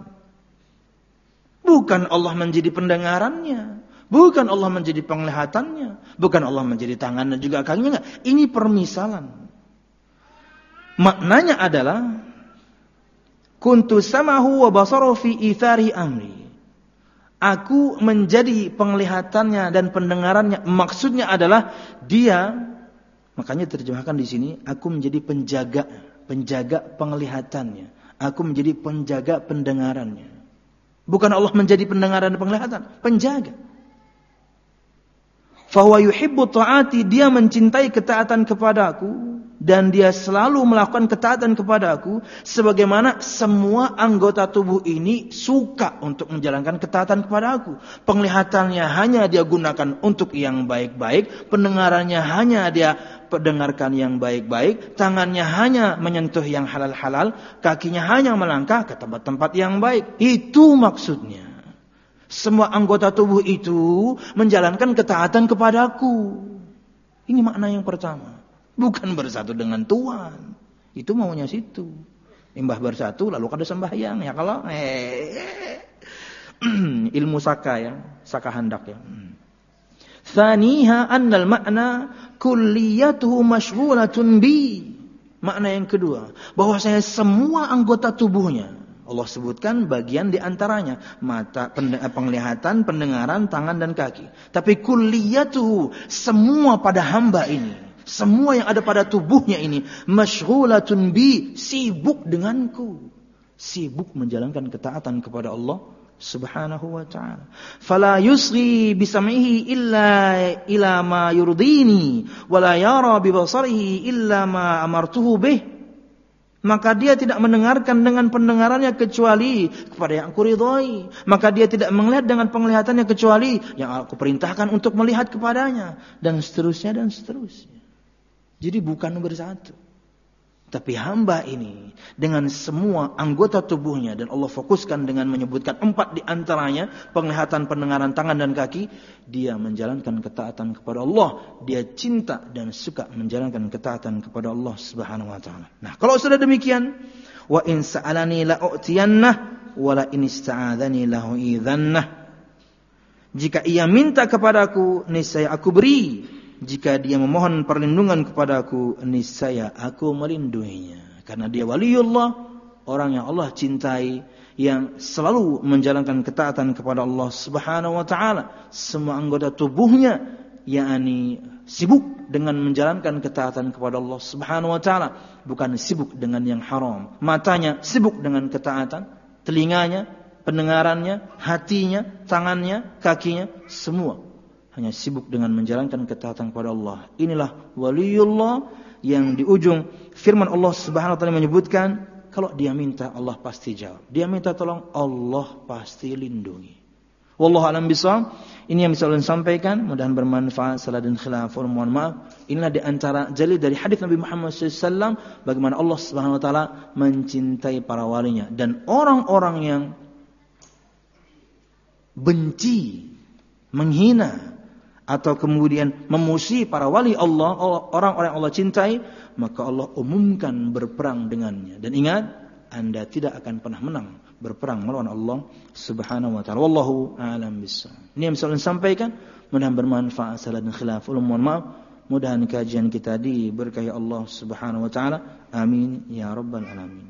Bukan Allah menjadi pendengarannya, bukan Allah menjadi penglihatannya, bukan Allah menjadi tangan dan juga kakinya. Enggak. Ini permisalan. Maknanya adalah kuntu samahu wa basaruhu fi ithari amri. Aku menjadi penglihatannya dan pendengarannya. Maksudnya adalah dia, makanya terjemahkan di sini, aku menjadi penjaga, penjaga penglihatannya. Aku menjadi penjaga pendengarannya. Bukan Allah menjadi pendengaran dan penglihatan, penjaga. Fahuwa yuhibbu ta'ati, dia mencintai ketaatan kepadaku dan dia selalu melakukan ketaatan kepadaku sebagaimana semua anggota tubuh ini suka untuk menjalankan ketaatan kepada aku. Penglihatannya hanya dia gunakan untuk yang baik-baik, pendengarannya hanya dia dengarkan yang baik-baik, tangannya hanya menyentuh yang halal-halal, kakinya hanya melangkah ke tempat-tempat yang baik. Itu maksudnya. Semua anggota tubuh itu menjalankan ketaatan kepadaku. Ini makna yang pertama. Bukan bersatu dengan Tuhan. Itu maunya situ. Imbah bersatu lalu kada sembahyang. Ya kalau eh, ilmu saka ya, saka handak ya. Thaniha annal makna kulliyatuhu mashghulatun bi. Makna yang kedua, bahwasanya semua anggota tubuhnya, Allah sebutkan bagian di antaranya, mata, penglihatan, pendengaran, tangan dan kaki. Tapi kulliyatuhu, semua pada hamba ini, semua yang ada pada tubuhnya ini, mashghulatun bi, sibuk denganku. Sibuk menjalankan ketaatan kepada Allah Subhanahu wa ta'ala. Fala yusri bisam'ihi illa ila ma yurdini wala yara bibasarihi illa ma amartuhu bih. Maka dia tidak mendengarkan dengan pendengarannya kecuali kepada yang aku ridhai. Maka dia tidak melihat dengan penglihatannya kecuali yang aku perintahkan untuk melihat kepadanya. Dan seterusnya dan seterusnya. Jadi bukan bersatu. Tapi hamba ini dengan semua anggota tubuhnya, dan Allah fokuskan dengan menyebutkan empat di antaranya, penglihatan, pendengaran, tangan dan kaki, dia menjalankan ketaatan kepada Allah. Dia cinta dan suka menjalankan ketaatan kepada Allah Subhanahu wa taala. Nah, kalau sudah demikian, wa in sa'alani la'utiyannah wa la in ista'adzani la'u'idzannah. Jika ia minta kepadaku, niscaya aku beri. Jika dia memohon perlindungan kepadaku, niscaya aku melindunginya. Karena dia waliullah, orang yang Allah cintai, yang selalu menjalankan ketaatan kepada Allah Subhanahu wa taala, semua anggota tubuhnya yakni sibuk dengan menjalankan ketaatan kepada Allah Subhanahu wa taala, bukan sibuk dengan yang haram. Matanya sibuk dengan ketaatan, telinganya, pendengarannya, hatinya, tangannya, kakinya, semua hanya sibuk dengan menjalankan ketaatan kepada Allah. Inilah waliyullah yang di ujung firman Allah Subhanahu wa taala menyebutkan, kalau dia minta Allah pasti jawab. Dia minta tolong Allah pasti lindungi. Wallahu a'lam bishawab. Ini yang bisa ulun sampaikan, mudah-mudahan bermanfaat. Salah dan khilaf, mohon maaf. Inilah di antara jalil dari hadis Nabi Muhammad sallallahu alaihi wasallam bagaimana Allah Subhanahu wa taala mencintai para walinya, dan orang-orang yang benci, menghina atau kemudian memusuhi para wali Allah, orang-orang yang Allah cintai, maka Allah umumkan berperang dengannya. Dan ingat, Anda tidak akan pernah menang berperang melawan Allah Subhanahu wa taala. Wallahu a'lam bishawab. Ini yang bisa saya sampaikan, mudah-mudahan bermanfaat. Salah dan khilaf, mohon maaf. Mudah-mudahan kajian kita diberkahi Allah Subhanahu wa taala. Amin ya rabbal alamin.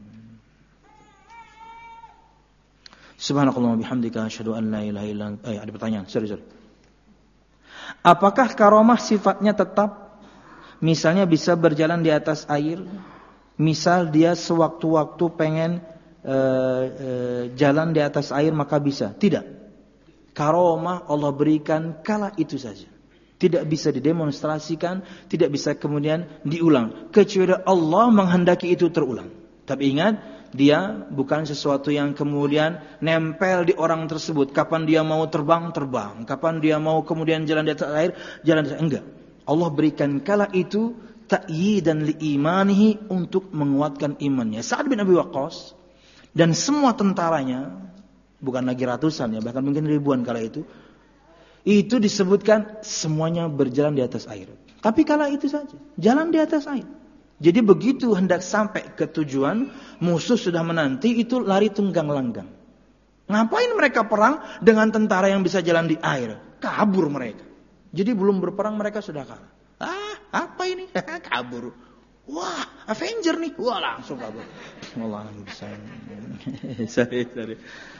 Subhanakallahumma bihamdika asyhadu an la ilaha illa anta. Eh, ada pertanyaan. Sorry, sorry. Apakah karomah sifatnya tetap? Misalnya bisa berjalan di atas air. Misal dia sewaktu-waktu pengen e, e, jalan di atas air maka bisa. Tidak. Karomah Allah berikan kala itu saja. Tidak bisa didemonstrasikan, tidak bisa kemudian diulang. Kecuali Allah menghendaki itu terulang. Tapi ingat, dia bukan sesuatu yang kemudian nempel di orang tersebut. Kapan dia mau terbang, terbang. Kapan dia mau kemudian jalan di atas air, jalan di atas air. Enggak. Allah berikan kala itu ta'yidan li imanihi, untuk menguatkan imannya. Sa'ad bin Abi Waqqas dan semua tentaranya, bukan lagi ratusan ya, bahkan mungkin ribuan kala itu, itu disebutkan semuanya berjalan di atas air. Tapi kala itu saja, jalan di atas air. Jadi begitu hendak sampai ke tujuan, musuh sudah menanti, itu lari tunggang langgang. Ngapain mereka perang dengan tentara yang bisa jalan di air? Kabur mereka. Jadi belum berperang mereka sudah kalah. Ah, apa ini? Kabur. Wah, Avenger nih. Wah, langsung kabur. Allah bisa. Sorry, sorry.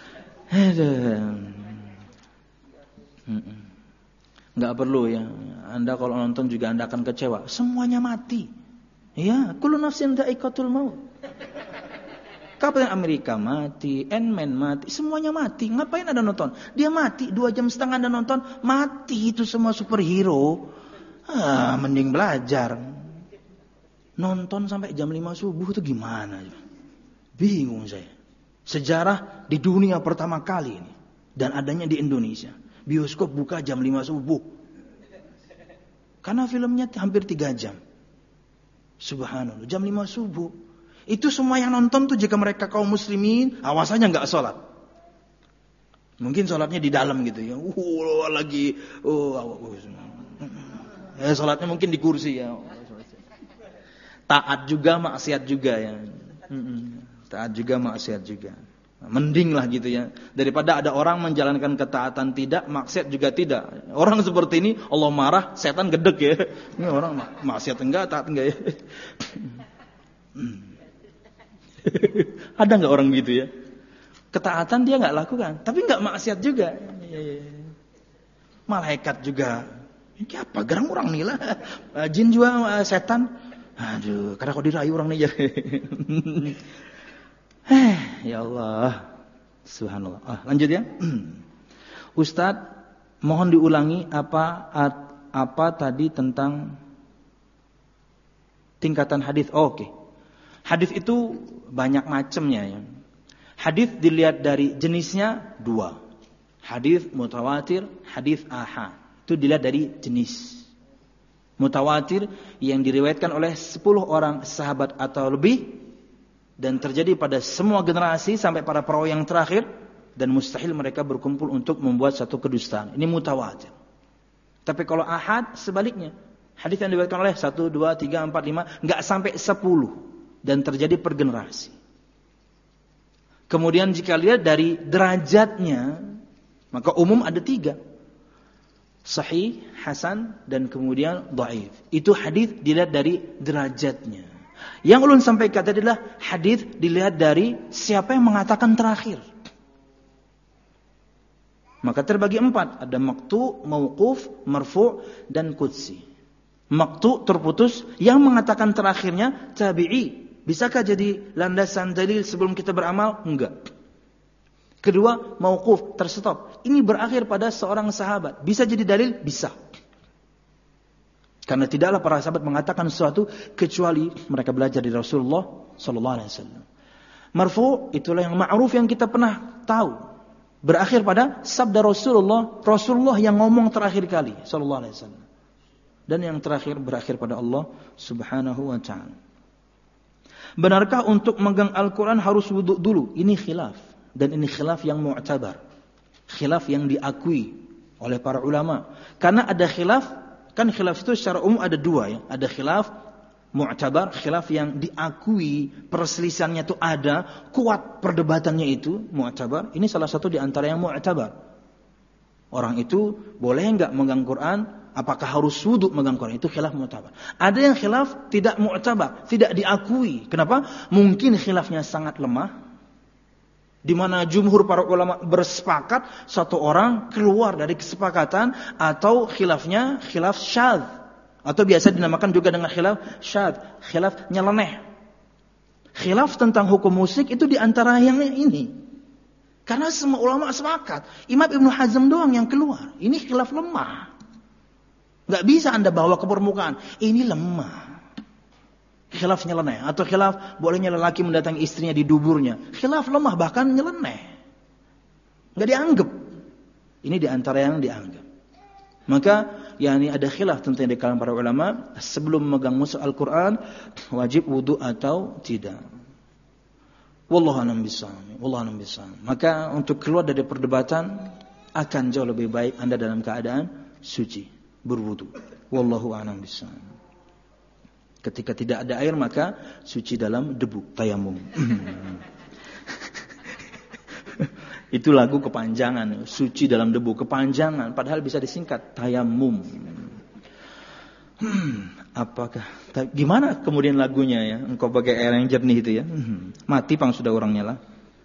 Enggak perlu ya. Anda kalau nonton juga Anda akan kecewa. Semuanya mati. Ya, kullu nafsin dha'iqatul maut. Kapten Amerika mati, Ant-Man mati, semuanya mati. Ngapain Anda nonton? Dia mati, dua jam setengah Anda nonton, mati itu semua superhero. Ah, mending belajar. Nonton sampai jam lima subuh itu gimana? Bingung saya. Sejarah di dunia pertama kali ini. Dan adanya di Indonesia. Bioskop buka jam lima subuh. Karena filmnya hampir tiga jam. Subhanallah, jam lima subuh. Itu semua yang nonton tuh jika mereka kaum muslimin, awasannya enggak sholat. Mungkin sholatnya di dalam gitu ya. Uh, lagi oh, uh, eh, sholatnya mungkin di kursi ya. Taat juga, maksiat juga ya. Taat juga, maksiat juga. Mending lah gitu ya. Daripada ada orang menjalankan ketaatan tidak, maksiat juga tidak. Orang seperti ini Allah marah, setan gedek ya. Ini orang maksiat enggak, taat enggak ya. Ada enggak orang gitu ya? Ketaatan dia enggak lakukan, tapi enggak maksiat juga. Malaikat juga. Ini apa? Gerang orang nih lah. Jin juga, setan. Aduh, karena kok dirayu orang nih. Eh, ya Allah, subhanallah. Ah, lanjut ya. Ustadz, mohon diulangi apa apa tadi tentang tingkatan hadis. Oh, oke. Okay. Hadis itu banyak macamnya ya. Hadis dilihat dari jenisnya dua. Hadis mutawatir, hadis ahad. Itu dilihat dari jenis. Mutawatir yang diriwayatkan oleh sepuluh orang sahabat atau lebih, dan terjadi pada semua generasi sampai para perawi yang terakhir, dan mustahil mereka berkumpul untuk membuat satu kedustaan. Ini mutawatir. Tapi kalau ahad sebaliknya, hadis yang diriwayatkan oleh satu, dua, tiga, empat, lima, enggak sampai sepuluh, dan terjadi per generasi. Kemudian jika lihat dari derajatnya, maka umum ada tiga. Sahih, hasan, dan kemudian dhaif. Itu hadis dilihat dari derajatnya. Yang ulun sampaikan tadi adalah hadis dilihat dari siapa yang mengatakan terakhir. Maka terbagi empat. Ada maqtu, mauquf, marfu' dan qudsi. Maqtu terputus, yang mengatakan terakhirnya tabi'i. Bisakah jadi landasan dalil sebelum kita beramal? Enggak. Kedua, mauquf, terstop. Ini berakhir pada seorang sahabat. Bisa jadi dalil? Bisa. Karena tidaklah para sahabat mengatakan sesuatu kecuali mereka belajar dari Rasulullah sallallahu alaihi wasallam. Marfu' itulah yang ma'ruf yang kita pernah tahu. Berakhir pada sabda Rasulullah, Rasulullah yang ngomong terakhir kali sallallahu alaihi wasallam. Dan yang terakhir berakhir pada Allah Subhanahu wa taala. Benarkah untuk megang Al-Qur'an harus wudu dulu? Ini khilaf, dan ini khilaf yang mu'tabar. Khilaf yang diakui oleh para ulama. Karena ada khilaf. Kan khilaf itu secara umum ada dua ya. Ada khilaf mu'tabar, khilaf yang diakui, perselisihannya itu ada, kuat perdebatannya itu, mu'tabar. Ini salah satu di antara yang mu'tabar. Orang itu boleh enggak megang Quran, apakah harus wudu megang Quran? Itu khilaf mu'tabar. Ada yang khilaf tidak mu'tabar, tidak diakui. Kenapa? Mungkin khilafnya sangat lemah. Di mana jumhur para ulama bersepakat, satu orang keluar dari kesepakatan, atau khilafnya khilaf syadz, atau biasa dinamakan juga dengan khilaf syadz, khilaf nyeleneh. Khilaf tentang hukum musik itu di antara yang ini. Karena semua ulama sepakat, Imam Ibnu Hazm doang yang keluar. Ini khilaf lemah. Enggak bisa Anda bawa ke permukaan. Ini lemah. Khilaf nyeleneh, atau khilaf bolehnya lelaki mendatangi istrinya di duburnya. Khilaf lemah, bahkan nyeleneh. Enggak dianggap. Ini di antara yang dianggap. Maka yakni ada khilaf tentang di kalangan para ulama sebelum memegang mushaf Al-Qur'an wajib wudu atau tidak. Wallahu a'lam bishawab. Wallahu a'lam bishawab. Maka untuk keluar dari perdebatan akan jauh lebih baik Anda dalam keadaan suci, berwudu. Wallahu a'lam bishawab. Ketika tidak ada air maka suci dalam debu, tayamum. Itu lagu kepanjangan, suci dalam debu, kepanjangan. Padahal bisa disingkat, tayamum. Hmm, apakah, gimana kemudian lagunya ya? Engkau bagai air yang jernih itu ya. Hmm, mati pang sudah orangnya lah.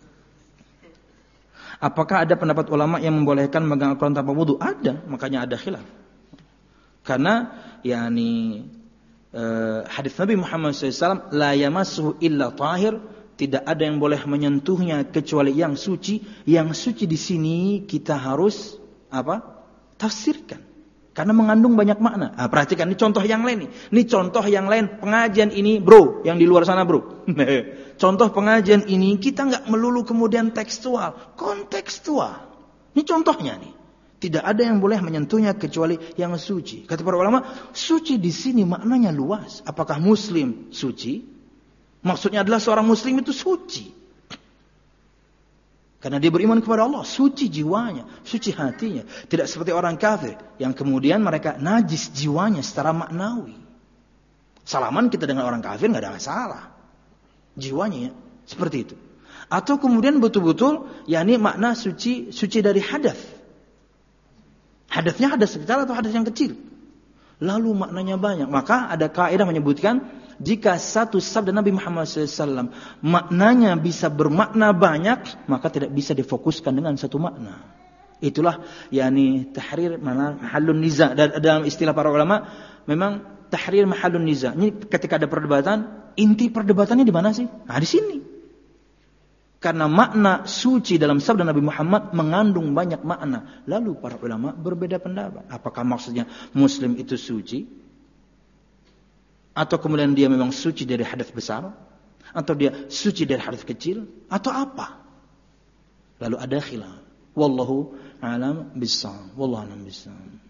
Apakah ada pendapat ulama yang membolehkan memegang Al-Quran tanpa wudu? Ada, makanya ada khilaf. Karena yakni Uh, hadis Nabi Muhammad shallallahu alaihi wasallam, la yamassuhu illa tahir, tidak ada yang boleh menyentuhnya kecuali yang suci. Yang suci di sini kita harus apa? Tafsirkan, karena mengandung banyak makna. Nah, perhatikan ini contoh yang lain nih. Ini contoh yang lain pengajian ini, bro, yang di luar sana, bro. Contoh pengajian ini kita nggak melulu kemudian tekstual, kontekstual. Ini contohnya nih. Tidak ada yang boleh menyentuhnya kecuali yang suci. Kata para ulama, suci di sini maknanya luas. Apakah muslim suci? Maksudnya adalah seorang muslim itu suci. Karena dia beriman kepada Allah, suci jiwanya, suci hatinya. Tidak seperti orang kafir yang kemudian mereka najis jiwanya secara maknawi. Salaman kita dengan orang kafir nggak ada masalah. Jiwanya ya, seperti itu. Atau kemudian betul-betul yakni makna suci suci dari hadas. Hadatnya hadas besar atau hadas yang kecil. Lalu maknanya banyak. Maka ada kaidah menyebutkan, jika satu sabda Nabi Muhammad shallallahu alaihi wasallam maknanya bisa bermakna banyak, maka tidak bisa difokuskan dengan satu makna. Itulah yakni tahrir mahallun niza. Dalam istilah para ulama, memang tahrir mahallun niza. Ini ketika ada perdebatan, inti perdebatannya di mana sih? Nah, di sini. Karena makna suci dalam sabda Nabi Muhammad mengandung banyak makna. Lalu para ulama berbeda pendapat. Apakah maksudnya muslim itu suci? Atau kemudian dia memang suci dari hadas besar? Atau dia suci dari hadas kecil? Atau apa? Lalu ada khilaf. Wallahu a'lam bishawab. Wallahu a'lam bishawab.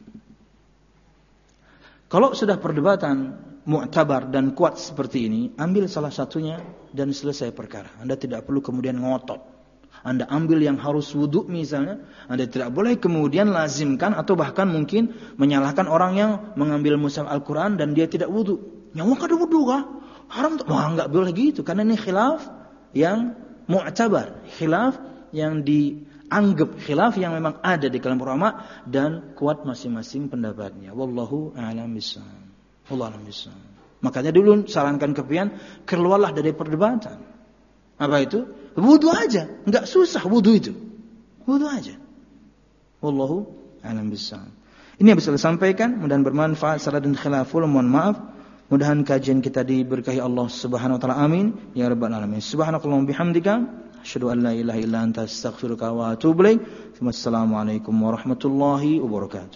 Kalau sudah perdebatan mu'tabar dan kuat seperti ini, ambil salah satunya dan selesai perkara. Anda tidak perlu kemudian ngotot. Anda ambil yang harus wudu misalnya, Anda tidak boleh kemudian lazimkan atau bahkan mungkin menyalahkan orang yang mengambil mushaf Al-Quran dan dia tidak wudu. Nyawak ada wudu kah? Haram tak? Wah, enggak boleh gitu, karena ini khilaf yang mu'tabar, khilaf yang dianggap, khilaf yang memang ada di kalangan ulama dan kuat masing-masing pendapatnya. Wallahu a'lam bishawab. Wallahu a'lam bishawab. Makanya dulu sarankan ke pian, keluarlah dari perdebatan. Apa itu? Wudu aja, enggak susah wudu itu. Wudu aja. Wallahu a'lam bishawab. Ini yang bisa saya sampaikan, mudah-mudahan bermanfaat. Salah dan khilaful, mohon maaf. Mudah-mudahan kajian kita diberkahi Allah Subhanahu wa taala. Amin ya rabbal alamin. Subhanakallahumma bihamdika asyhadu an la ilaha illa anta astaghfiruka wa atubu ilaik. Wassalamualaikum warahmatullahi wabarakatuh.